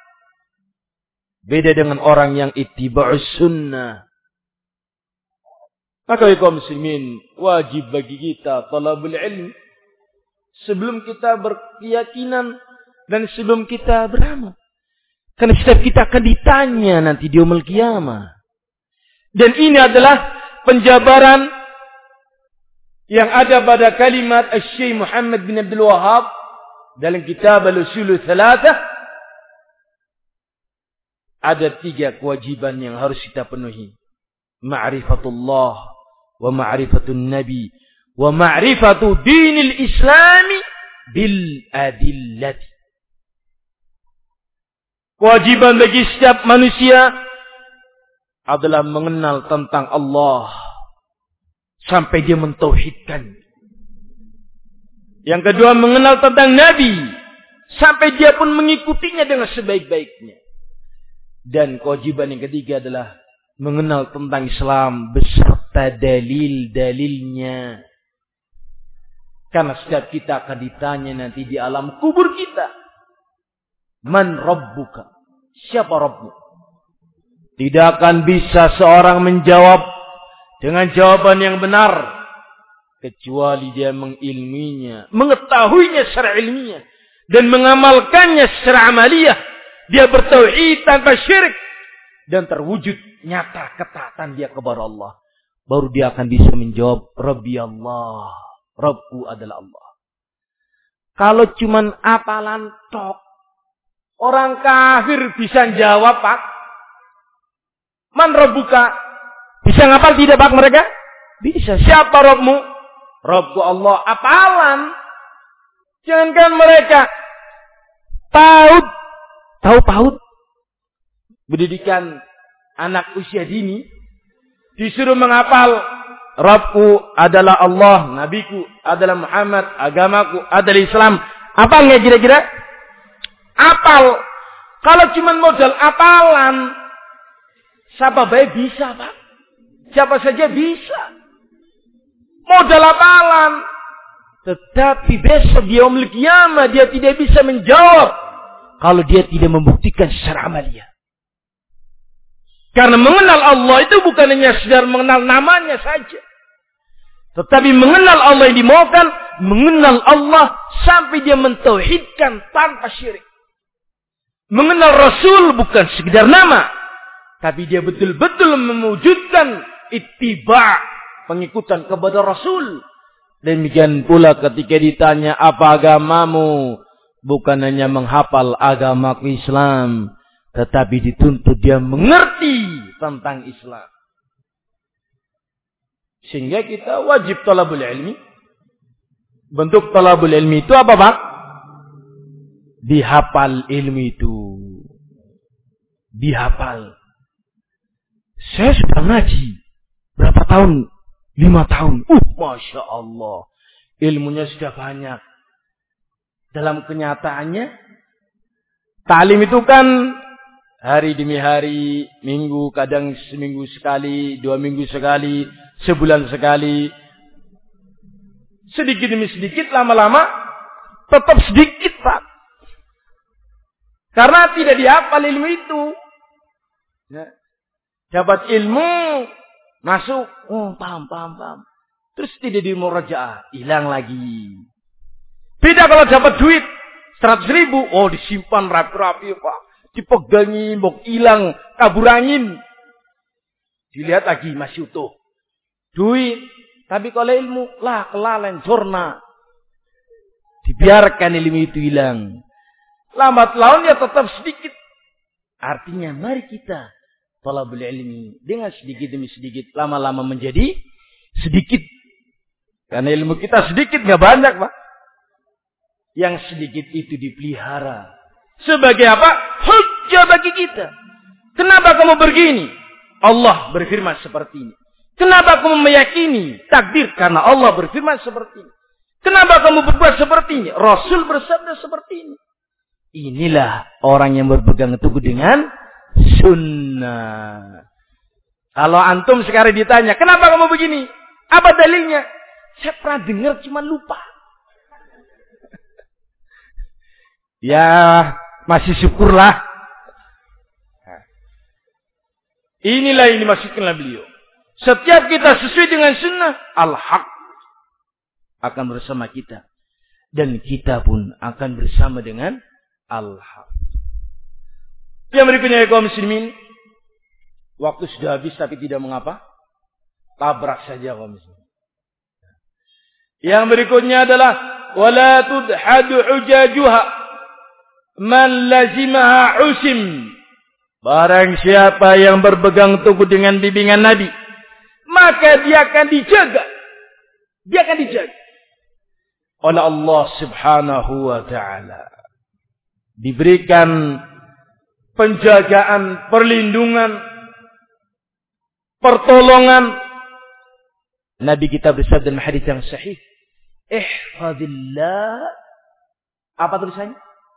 Speaker 1: Beda dengan orang yang ittiba'us sunnah. Maka kaum muslimin, wajib bagi kita talabul ilmi. Sebelum kita berkeyakinan dan sebelum kita beramal. Karena setiap kita akan ditanya nanti di yaumul qiyamah. Dan ini adalah penjabaran yang ada pada kalimat Asy-Syaikh Muhammad bin Abdul Wahhab dalam kitab Al-Ushul Tsalatsah. Ada tiga kewajiban yang harus kita penuhi. Ma'rifatullah wa ma'rifatun nabi wa ma'rifatu dinil islami bil adillati. Kewajiban bagi setiap manusia adalah mengenal tentang Allah sampai dia mentauhidkan. Yang kedua, mengenal tentang Nabi sampai dia pun mengikutinya dengan sebaik-baiknya. Dan kewajiban yang ketiga adalah mengenal tentang Islam beserta dalil-dalilnya. Karena setiap kita akan ditanya nanti di alam kubur kita. Man Rabbuka? Siapa Rabbmu? Tidak akan bisa seorang menjawab dengan jawaban yang benar. Kecuali dia mengilminya, mengetahuinya secara ilmiah. Dan mengamalkannya secara amaliyah. Dia bertauhid tanpa syirik. Dan terwujud nyata ketaatan dia kepada Allah. Baru dia akan bisa menjawab, Rabbi Allah. Rabbku adalah Allah. Kalau cuman apalan tok. Orang kafir bisa jawab, Pak. Man Rabbuka? Bisa ngapal tidak, Pak, mereka? Bisa. Siapa Rabbmu? Rabbku Allah. Apalan. Jangankan mereka. Tahu. Tahu paut. Pendidikan anak usia dini. Disuruh menghafal. Rabbku adalah Allah. Nabiku adalah Muhammad. Agamaku adalah Islam. Apal nggak kira-kira? Apal. Kalau cuma modal apalan. Siapa baik bisa, Pak. Siapa saja bisa. Modal apalan. Tetapi besok dia yaumul qiyamah dia tidak bisa menjawab. Kalau dia tidak membuktikan secara amalia. Karena mengenal Allah itu bukan hanya sekedar mengenal namanya saja. Tetapi mengenal Allah yang dimaukan. Mengenal Allah sampai dia mentauhidkan tanpa syirik. Mengenal Rasul bukan sekedar nama. Tapi dia betul-betul mewujudkan ittiba'. Pengikutan kepada Rasul. Demikian pula ketika ditanya apa agamamu. Bukan hanya menghafal agama Islam. Tetapi dituntut dia mengerti tentang Islam. Sehingga kita wajib talabul ilmi. Bentuk talabul ilmi itu apa, Pak? Dihafal ilmu itu. Dihafal. Saya sudah ngaji. Berapa tahun? Lima tahun. Uh, Masya Allah. Ilmunya sudah banyak. Dalam kenyataannya, ta'lim itu kan hari demi hari, minggu, kadang seminggu sekali, dua minggu sekali, sebulan sekali. Sedikit demi sedikit, lama-lama, tetap sedikit, Pak. Karena tidak dihafal ilmu itu. Ya. Dapat ilmu, masuk, oh, paham, paham, paham. Terus tidak dimurajaah, hilang lagi. Beda kalau dapat duit seratus ribu, oh disimpan rapi-rapi, Pak. Dipegangi, mau hilang, kabur angin. Dilihat lagi masih utuh. Duit, tapi kalau ilmu, lah kelalen, corna. Dibiarkan ilmu itu hilang. Lambat laun ya tetap sedikit. Artinya mari kita talabul ilmi dengan sedikit demi sedikit lama-lama menjadi sedikit. Karena ilmu kita sedikit, nggak banyak, Pak. yang sedikit itu dipelihara. Sebagai apa? Hujjah bagi kita. Kenapa kamu begini? Allah berfirman seperti ini. Kenapa kamu meyakini takdir? Karena Allah berfirman seperti ini. Kenapa kamu berbuat seperti ini? Rasul bersabda seperti ini. Inilah orang yang berpegang teguh dengan sunnah. Kalau antum sekarang ditanya, kenapa kamu begini? Apa dalilnya? Saya pernah dengar cuma lupa. Ya, masih syukurlah. Inilah yang dimaksudkan beliau. Setiap kita sesuai dengan sunnah, al-haq akan bersama kita. Dan kita pun akan bersama dengan al-haq. Yang berikutnya ya kaum muslimin. Waktu sudah habis tapi tidak mengapa. Tabrak saja kaum muslimin. Yang berikutnya adalah wala tudhadu hujajuha man lazimaha usim. Barang siapa yang berpegang teguh dengan bimbingan Nabi, maka dia akan dijaga. Dia akan dijaga oleh Allah Subhanahu wa taala. Diberikan penjagaan, perlindungan, pertolongan. Nabi kita bersabda dalam hadis yang sahih, ihfazillah. Apa tulisannya?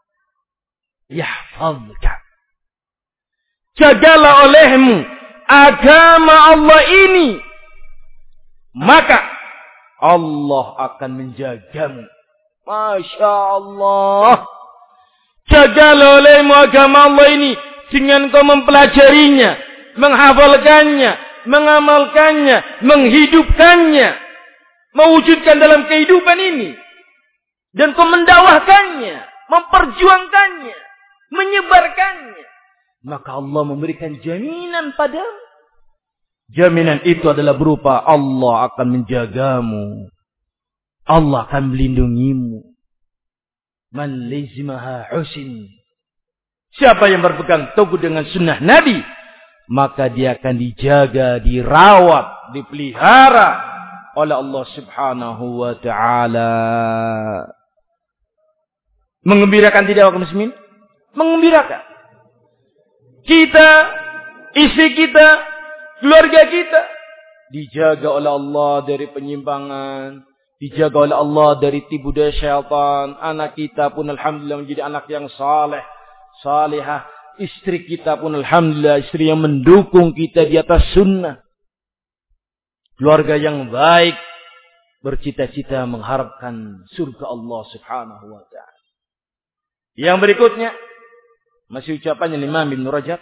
Speaker 1: Yahfazka. Jagalah olehmu agama Allah ini, maka Allah akan menjagamu. Masya Allah. Jagalah olehmu agama Allah ini dengan kau mempelajarinya, menghafalkannya, mengamalkannya, menghidupkannya, mewujudkan dalam kehidupan ini, dan kau mendakwahkannya, memperjuangkannya, menyebarkannya. Maka Allah memberikan jaminan padamu. Jaminan itu adalah berupa Allah akan menjagamu. Allah akan melindungimu. Man lizimaha husin. Siapa yang berpegang teguh dengan sunnah Nabi, maka dia akan dijaga, dirawat, dipelihara oleh Allah Subhanahu wa taala. Mengembirakan tidak kaum muslimin? Mengembirakan. Kita, istri kita, keluarga kita dijaga oleh Allah dari penyimpangan, dijaga oleh Allah dari tipu daya syaitan. Anak kita pun alhamdulillah menjadi anak yang saleh, salihah. Istri kita pun alhamdulillah istri yang mendukung kita di atas sunnah. Keluarga yang baik, bercita-cita mengharapkan surga Allah Subhanahu wa taala. Yang berikutnya masih ucapannya Imam Ibn Rajab.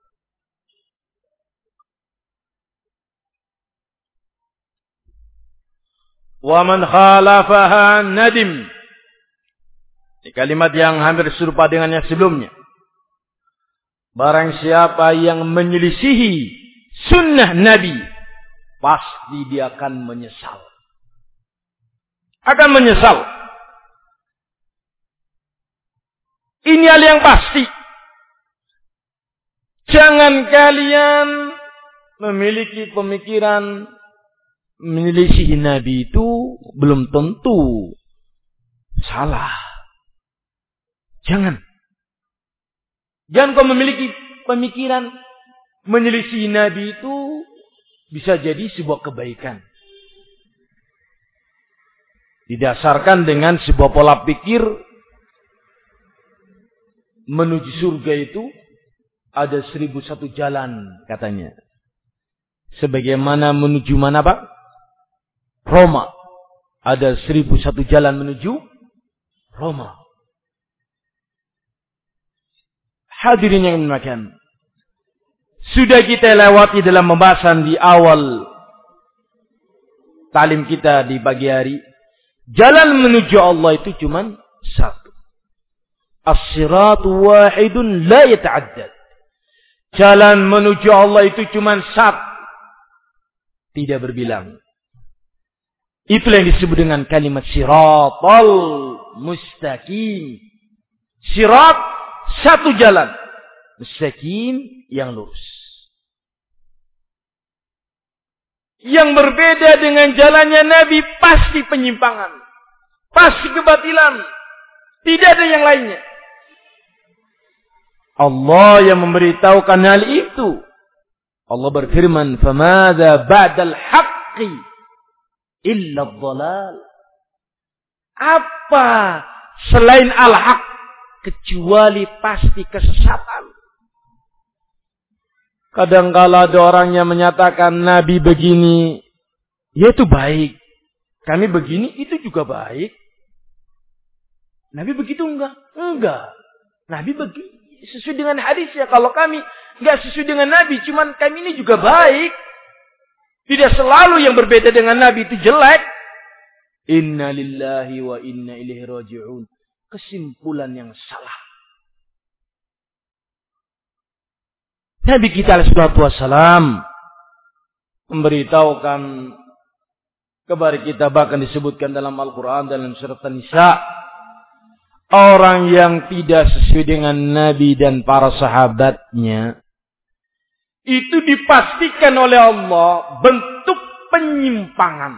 Speaker 1: Wa man khalafaha nadim. Ini kalimat yang hampir serupa dengan yang sebelumnya. Barang siapa yang menyelisihi sunnah Nabi, pasti dia akan menyesal. Akan menyesal. Ini hal yang pasti. Jangan kalian memiliki pemikiran menyelisihi Nabi itu belum tentu salah. Jangan. Jangan kau memiliki pemikiran menyelisihi Nabi itu bisa jadi sebuah kebaikan. Didasarkan dengan sebuah pola pikir menuju surga itu ada seribu satu jalan katanya. Sebagaimana menuju mana Pak? Roma. Ada seribu satu jalan menuju Roma. Hadirin yang dimuliakan. Sudah kita lewati dalam pembahasan di awal talim kita di pagi hari. Jalan menuju Allah itu cuma satu. As-siratu wahidun la yata'addad. Jalan menuju Allah itu cuma satu. Tidak berbilang. Itulah yang disebut dengan kalimat siratal mustaqim. Sirat, satu jalan. Mustaqim, yang lurus. Yang berbeda dengan jalannya Nabi, pasti penyimpangan. Pasti kebatilan. Tidak ada yang lainnya. Allah yang memberitahukan hal itu. Allah berfirman, "Famadza ba'dal haqqi illa ad-dhalal." Apa selain al-haq kecuali pasti kesesatan. Kadang-kala ada orang yang menyatakan Nabi begini, ya itu baik. Kami begini, itu juga baik. Nabi begitu enggak? Enggak. Nabi begini, sesuai dengan hadisnya. Kalau kami enggak sesuai dengan Nabi, cuman kami ini juga baik. Tidak selalu yang berbeda dengan Nabi itu jelek. Inna lillahi wa inna ilaihi raji'un. Kesimpulan yang salah. Nabi kita alaihi salatu wassalam memberitahukan kepada kita, bahkan disebutkan dalam Al-Quran dalam surat An-Nisa, orang yang tidak sesuai dengan Nabi dan para sahabatnya itu dipastikan oleh Allah bentuk penyimpangan.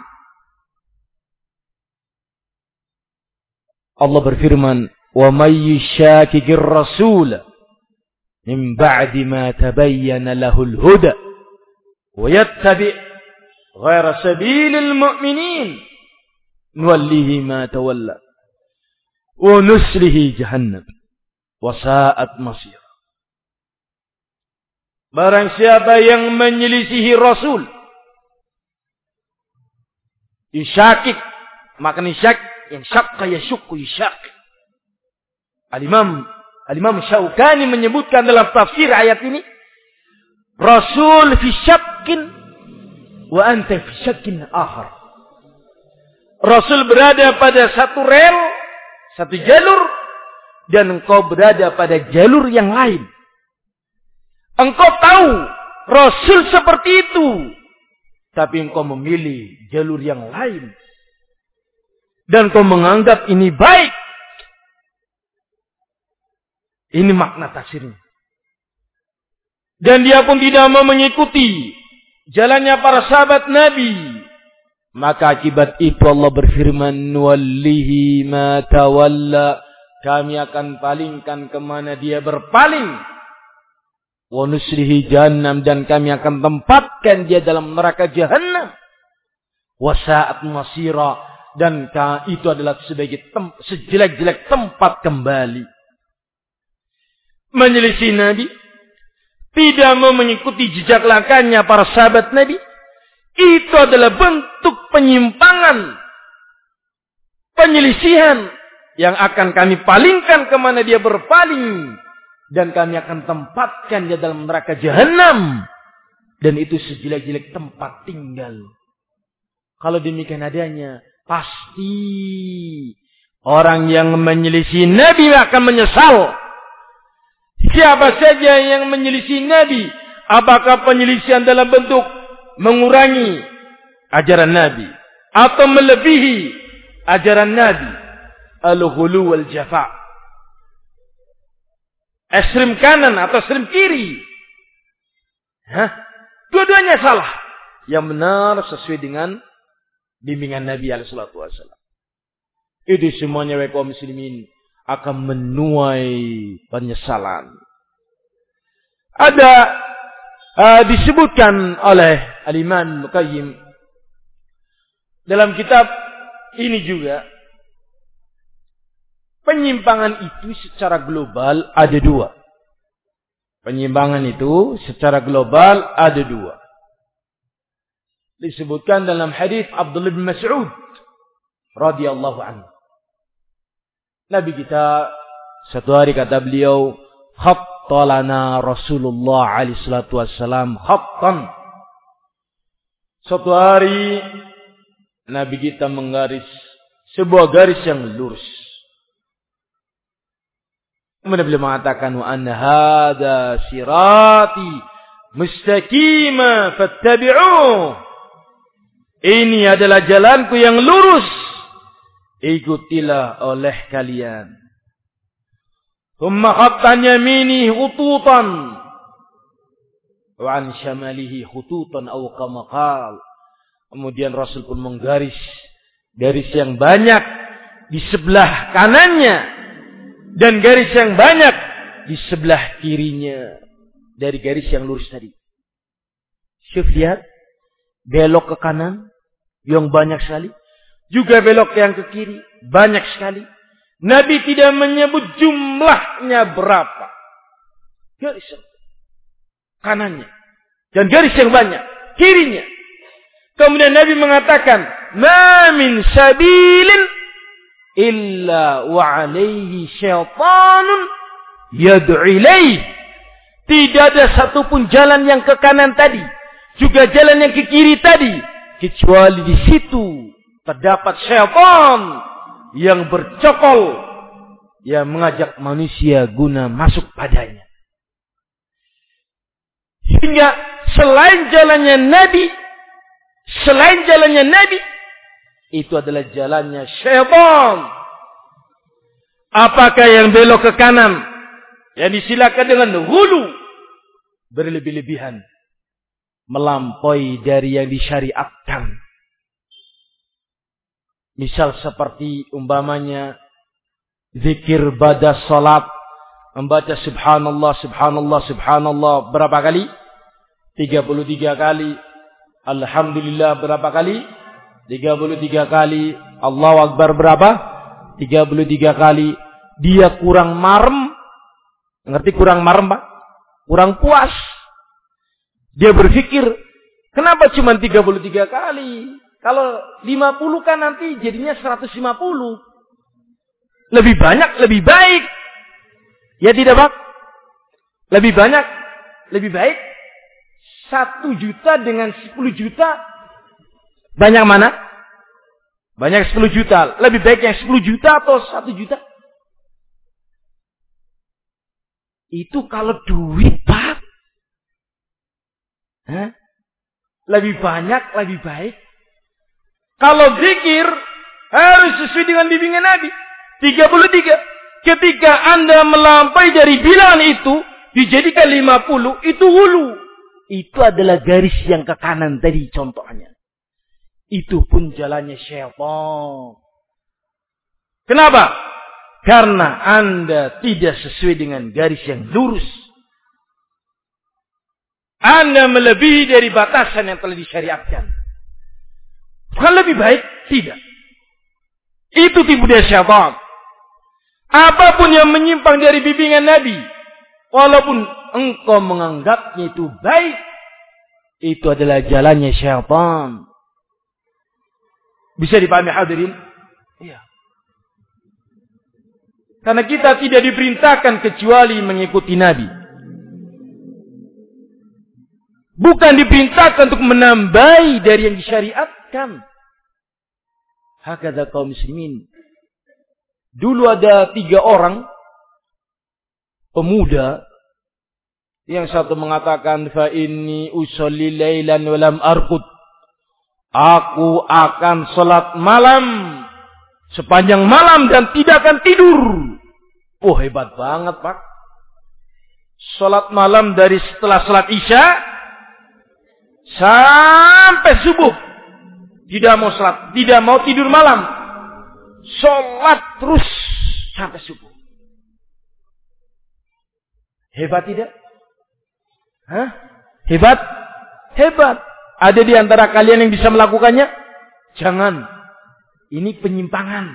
Speaker 1: Allah berfirman, "Wa may yushaqiqir rasul min ba'di ma tabayyana lahul huda wa yattabi' ghayra sabilil mu'minin nuwallihi ma tawalla wa nuslihi jahannam wa sa'at masir." Barang siapa yang menyelisihi Rasul, yusyakik, makna syak yang syakka yashukku yusyakik. Al-Imam Al-Imam Syaukani menyebutkan dalam tafsir ayat ini, Rasul fi syakkin wa anta fi syakkin akhar. Rasul berada pada satu rel, satu jalur, dan engkau berada pada jalur yang lain. Engkau tahu Rasul seperti itu, tapi engkau memilih jalur yang lain. Dan engkau menganggap ini baik. Ini makna tafsirnya. Dan dia pun tidak mau mengikuti jalannya para sahabat Nabi. Maka akibat itu Allah berfirman, "Wallihi ma tawalla." Kami akan palingkan kemana dia berpaling. "Wa nuslihi jahannam." Dan kami akan tempatkan dia dalam neraka jahannam. "Wa sa'at masira." Dan itu adalah sebagai tem- sejelek-jelek tempat kembali. Menyelisih Nabi, tidak mau mengikuti jejak langkahnya para sahabat Nabi, itu adalah bentuk penyimpangan, penyelisihan yang akan kami palingkan kemana dia berpaling, dan kami akan tempatkan dia dalam neraka jahanam, dan itu sejelek-jelek tempat tinggal. Kalau demikian adanya, pasti orang yang menyelisih Nabi akan menyesal. Siapa saja yang menyelisih Nabi, apakah penyelisihan dalam bentuk mengurangi ajaran Nabi atau melebihi ajaran Nabi, al-ghulu wal jafa, ekstrem kanan atau ekstrem kiri, hah? Dua-duanya salah. Yang benar sesuai dengan bimbingan Nabi alaihi salatu wasallam. Itu semuanya wa kaum muslimin akan menuai penyesalan. Ada uh, disebutkan oleh Al-Imam Al-Qayyim dalam kitab ini juga, penyimpangan itu secara global ada dua. Penyimpangan itu secara global ada dua. Disebutkan dalam hadis Abdullah bin Mas'ud radhiyallahu anhu. Nabi kita satu hari kata beliau, "Khattalana Rasulullah alaihi salatu wassalam khattan." Suatu hari Nabi kita menggaris sebuah garis yang lurus. Kemudian beliau mengatakan, "Wa anna hadza sirati mustaqima fattabi'uh." Ini adalah jalanku yang lurus, ikutilah oleh kalian. Thumma khattan yamini khututan wa an shamalihi khututan aw kama qala. Kemudian Rasul pun menggaris garis yang banyak di sebelah kanannya Dan garis yang banyak di sebelah kirinya dari garis yang lurus tadi. Syuf, lihat. Belok ke kanan yang banyak sekali. Juga belok yang ke kiri banyak sekali. Nabi tidak menyebut jumlahnya berapa. Garis kanannya. Dan garis yang banyak. Kirinya. Kemudian Nabi mengatakan, Ma min sabilin illa wa alaihi syaitanun yad'u ilaih. Tidak ada satupun jalan yang ke kanan tadi. Juga jalan yang ke kiri tadi. Kecuali di situ terdapat syaitan yang bercokol. Yang mengajak manusia guna masuk padanya. Sehingga selain jalannya Nabi. Selain jalannya Nabi. Itu adalah jalannya syaitan. Apakah yang belok ke kanan? Yang disilakan dengan hulu. Berlebih-lebihan. Melampaui dari yang disyariatkan. Misal seperti umpamanya. Zikir pada salat. Membaca subhanallah, subhanallah, subhanallah. Berapa kali? tiga puluh tiga kali. Alhamdulillah berapa kali? tiga puluh tiga kali. Allahu Akbar berapa? tiga puluh tiga kali. Dia kurang marem. Ngerti kurang marem, Pak? Kurang puas. Dia berpikir, kenapa cuma tiga puluh tiga kali? Kalau lima puluh kan nanti jadinya seratus lima puluh. Lebih banyak, lebih baik. Ya tidak, Pak? Lebih banyak, lebih baik. Satu juta dengan sepuluh juta. Banyak mana? Banyak sepuluh juta. Lebih baik yang sepuluh juta atau satu juta? Itu kalau duit, Pak. Hah? Lebih banyak, lebih baik. Kalau zikir, harus sesuai dengan bimbingan Nabi. tiga puluh tiga. Ketika Anda melampaui dari bilangan itu, dijadikan lima puluh, itu hulu. Itu adalah garis yang ke kanan tadi contohnya. Itu pun jalannya syaitan. Kenapa? Karena Anda tidak sesuai dengan garis yang lurus. Anda melebihi dari batasan yang telah disyariatkan. Bukan lebih baik? Tidak. Itu tipu daya syaitan. Apapun yang menyimpang dari bimbingan Nabi. Walaupun engkau menganggapnya itu baik. Itu adalah jalannya syaitan. Bisa dipahami hadirin? Iya. Karena kita tidak diperintahkan kecuali mengikuti Nabi. Bukan diperintahkan untuk menambahi dari yang disyariatkan. Hakadha kaum muslimin. Dulu ada tiga orang pemuda. Yang satu mengatakan, Fa inni usolli laylan walam arkut. Aku akan salat malam. Sepanjang malam dan tidak akan tidur. Oh, hebat banget, Pak. Salat malam dari setelah salat Isya sampai subuh. Tidak mau salat, tidak mau tidur malam. Salat terus sampai subuh. Hebat tidak? Hah? Hebat? Hebat. Ada di antara kalian yang bisa melakukannya? Jangan. Ini penyimpangan.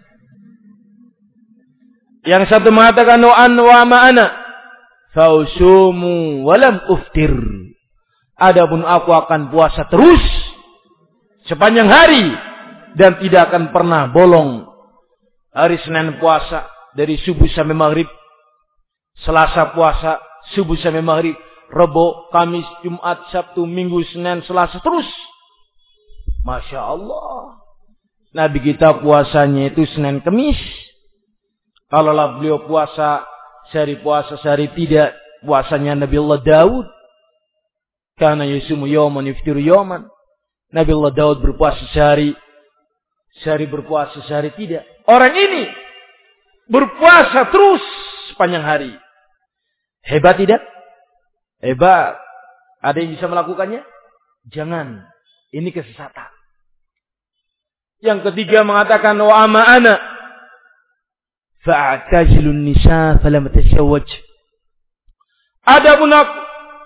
Speaker 1: Yang satu mengatakan wa'an wa ma'ana fausumu walam uftir. Adapun aku akan puasa terus sepanjang hari dan tidak akan pernah bolong. Hari Senin puasa dari subuh sampai maghrib. Selasa puasa subuh sampai maghrib. Rabu, Kamis, Jumat, Sabtu, Minggu, Senin, Selasa terus. Masya Allah. Nabi kita puasanya itu Senin Kamis. Kalaulah beliau puasa sehari puasa sehari tidak, puasanya Nabi Allah Daud. Karena yusumu yawman yuftiru yawman. Nabi Allah Daud berpuasa sehari, sehari berpuasa sehari tidak. Orang ini berpuasa terus sepanjang hari. Hebat tidak? Hebat. Ada yang bisa melakukannya? Jangan. Ini kesesatan. Yang ketiga mengatakan wa ama ana fa'tazilun nisa falam atazawwaj. Adapun aku,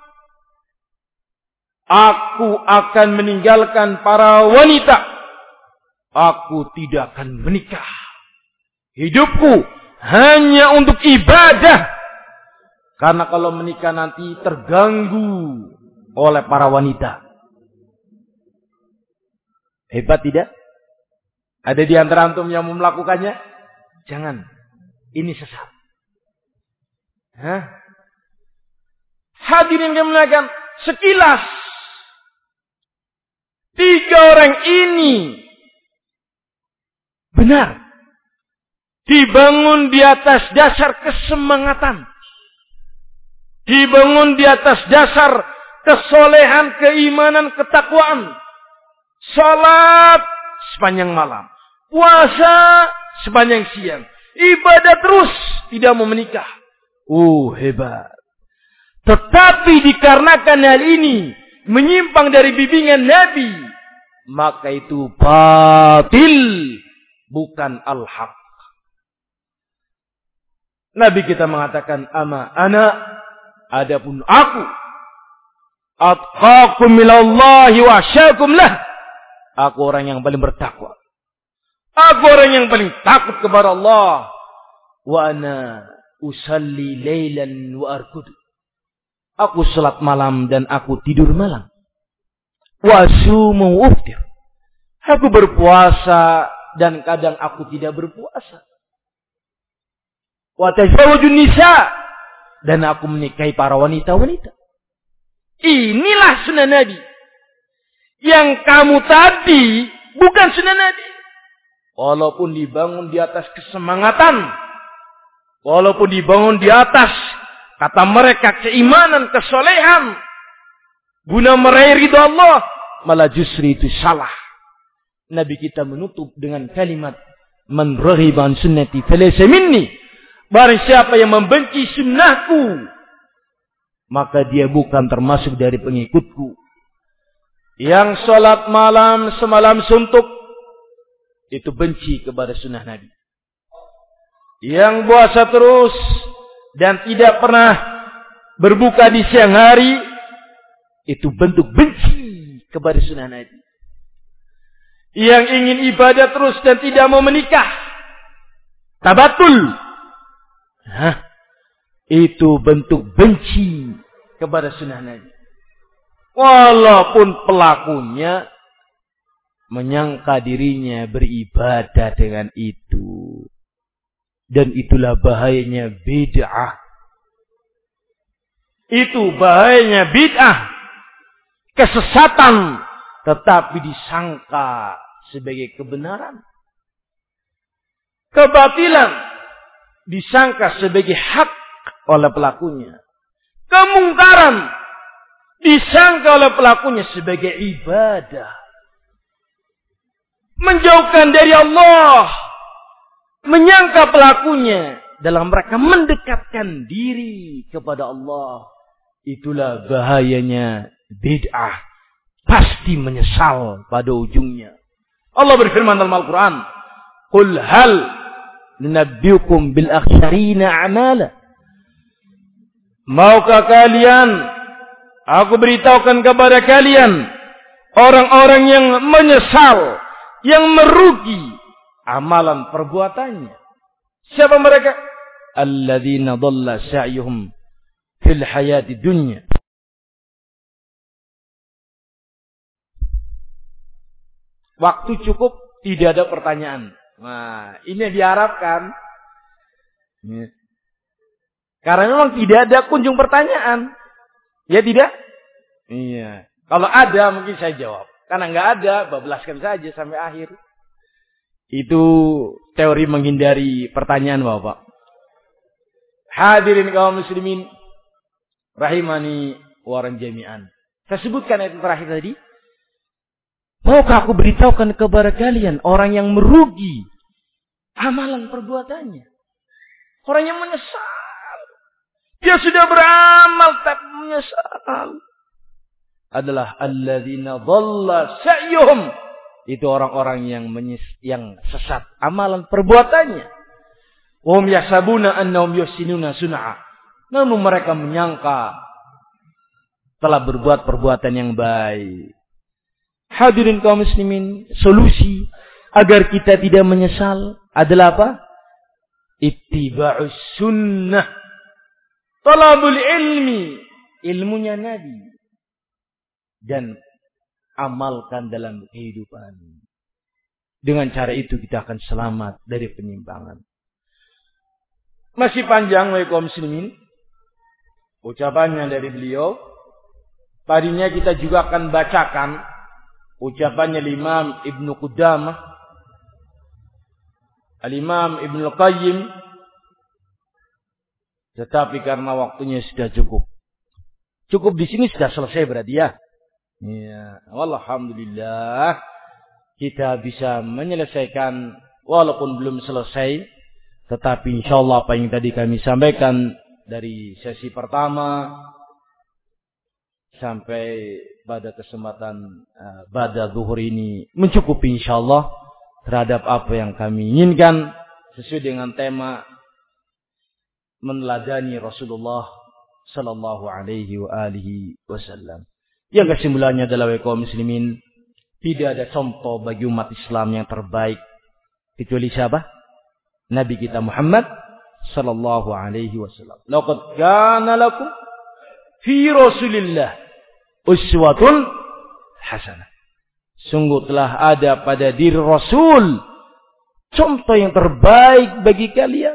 Speaker 1: aku akan meninggalkan para wanita. Aku tidak akan menikah. Hidupku hanya untuk ibadah. Karena kalau menikah nanti terganggu oleh para wanita. Hebat tidak? Ada di antara antum yang mau melakukannya? Jangan. Ini sesat. Hah? Hadirin yang muliakan, sekilas tiga orang ini benar dibangun di atas dasar kesemangatan, dibangun di atas dasar kesolehan, keimanan, ketakwaan, salat sepanjang malam, puasa sepanjang siang, ibadah terus, tidak mau menikah. Oh, hebat. Tetapi dikarenakan hal ini menyimpang dari bimbingan Nabi, maka itu batil, bukan al-haq. Nabi kita mengatakan, ama ana, adapun aku, atqakum minallahi wa asyakum lah. Aku orang yang paling bertakwa. Aku orang yang paling takut kepada Allah. Wa ana usalli lailan wa arkudu. Aku salat malam dan aku tidur malam. Wa asumu uftir. Aku berpuasa dan kadang aku tidak berpuasa. Wa tazawwajun nisa, dan aku menikahi para wanita-wanita. Inilah sunnah Nabi. Yang kamu tadi bukan sunnah Nabi. Walaupun dibangun di atas kesemangatan, walaupun dibangun di atas kata mereka keimanan, kesolehan, guna meraih ridha Allah, malah justru itu salah. Nabi kita menutup dengan kalimat, man raghiba an sunnati falaysa minni. Barang siapa yang membenci sunnahku, maka dia bukan termasuk dari pengikutku. Yang salat malam semalam suntuk, itu benci kepada sunnah Nabi. Yang puasa terus dan tidak pernah berbuka di siang hari, itu bentuk benci kepada sunnah Nabi. Yang ingin ibadah terus dan tidak mau menikah, tabatul, hah, itu bentuk benci kepada sunnah Nabi. Walaupun pelakunya menyangka dirinya beribadah dengan itu. Dan itulah bahayanya bid'ah. Itu bahayanya bid'ah. Kesesatan tetapi disangka sebagai kebenaran. Kebatilan disangka sebagai hak oleh pelakunya. Kemungkaran disangka oleh pelakunya sebagai ibadah. Menjauhkan dari Allah, menyangka pelakunya dalam mereka mendekatkan diri kepada Allah. Itulah bahayanya bid'ah. Pasti menyesal pada ujungnya. Allah berfirman dalam Al-Quran, Qul hal nunabbiukum bil akhsarina a'mala. Maukah kalian aku beritahukan kepada kalian orang-orang yang menyesal, yang merugi amalan perbuatannya. Siapa mereka? Alladzina dhalla sa'yuhum fil hayati dunya. Waktu cukup, tidak ada pertanyaan. Nah, ini yang diharapkan. Ya. Karena memang tidak ada kunjung pertanyaan. Ya tidak? Iya. Kalau ada mungkin saya jawab. Karena nggak ada, bablaskan saja sampai akhir. Itu teori menghindari pertanyaan Bapak. Hadirin kaum muslimin rahimani wa jami'an. Saya sebutkan ayat terakhir tadi. Maukah aku beritahukan kepada kalian orang yang merugi amalan perbuatannya? Orang yang menyesal. Dia sudah beramal tapi menyesal. Adalah alladzina dhalla sa'yuhum. Itu orang-orang yang menyes, yang sesat amalan perbuatannya. Wa hum yahsabuna annahum yuhsinuna sun'a. Namun mereka menyangka telah berbuat perbuatan yang baik. Hadirin kaum muslimin, solusi agar kita tidak menyesal adalah apa? Ittiba'us sunnah. Talabul ilmi, ilmunya Nabi. Dan amalkan dalam kehidupan. Dengan cara itu kita akan selamat dari penyimpangan. Masih panjang wahai kaum muslimin ucapannya dari beliau. Tadinya kita juga akan bacakan ucapannya Imam Ibnu Qudamah, Al-Imam Ibnu Qayyim, tetapi karena waktunya sudah cukup. Cukup di sini sudah selesai berarti ya. Ya, alhamdulillah kita bisa menyelesaikan walaupun belum selesai, tetapi insyaallah apa yang tadi kami sampaikan dari sesi pertama sampai pada kesempatan uh, pada zuhur ini mencukupi insyaallah terhadap apa yang kami inginkan sesuai dengan tema meneladani Rasulullah sallallahu alaihi wa alihi wasallam. Yang kesimpulannya adalah kaum muslimin, tidak ada contoh bagi umat Islam yang terbaik kecuali siapa? Nabi kita Muhammad sallallahu alaihi wasallam. Laqad kana lakum fi Rasulillah uswatun hasanah. Sungguh telah ada pada diri Rasul contoh yang terbaik bagi kalian.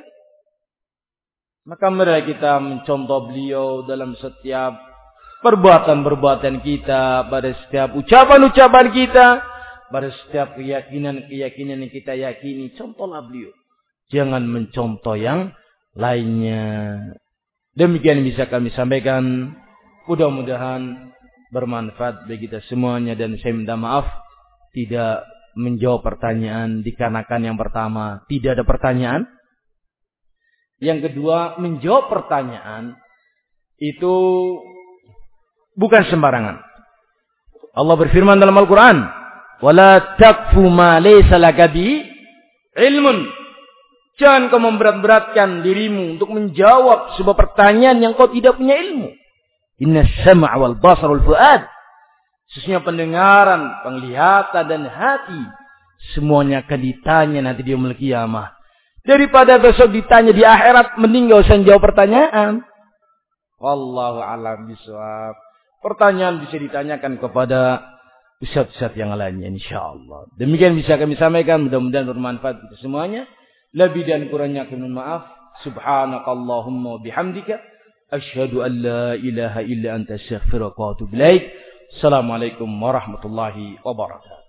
Speaker 1: Maka mari kita mencontoh beliau dalam setiap perbuatan-perbuatan kita, pada setiap ucapan-ucapan kita, pada setiap keyakinan-keyakinan yang kita yakini. Contohlah beliau. Jangan mencontoh yang lainnya. Demikian bisa kami sampaikan. Mudah-mudahan bermanfaat bagi kita semuanya. Dan saya minta maaf tidak menjawab pertanyaan dikarenakan yang pertama tidak ada pertanyaan. Yang kedua, menjawab pertanyaan itu bukan sembarangan. Allah berfirman dalam Al-Quran, "Wala taqfu ma laysa laka bi ilmun." Jangan kau memberat-beratkan dirimu untuk menjawab sebuah pertanyaan yang kau tidak punya ilmu. Inna sam'a wal basar wal fuad. Sesungguhnya pendengaran, penglihatan dan hati semuanya akan ditanya nanti di yaumul qiyamah. Daripada besok ditanya di akhirat, mending gak usah jawab pertanyaan. Wallahu a'lam bishawab. Pertanyaan bisa ditanyakan kepada ustaz-ustaz yang lainnya insyaallah. Demikian bisa kami sampaikan, mudah-mudahan bermanfaat untuk semuanya. Lebih dan kurangnya kami mohon maaf. Subhanakallahumma wa bihamdika asyhadu an la ilaha illa anta astaghfiruka wa atubu ilaik. Assalamualaikum warahmatullahi wabarakatuh.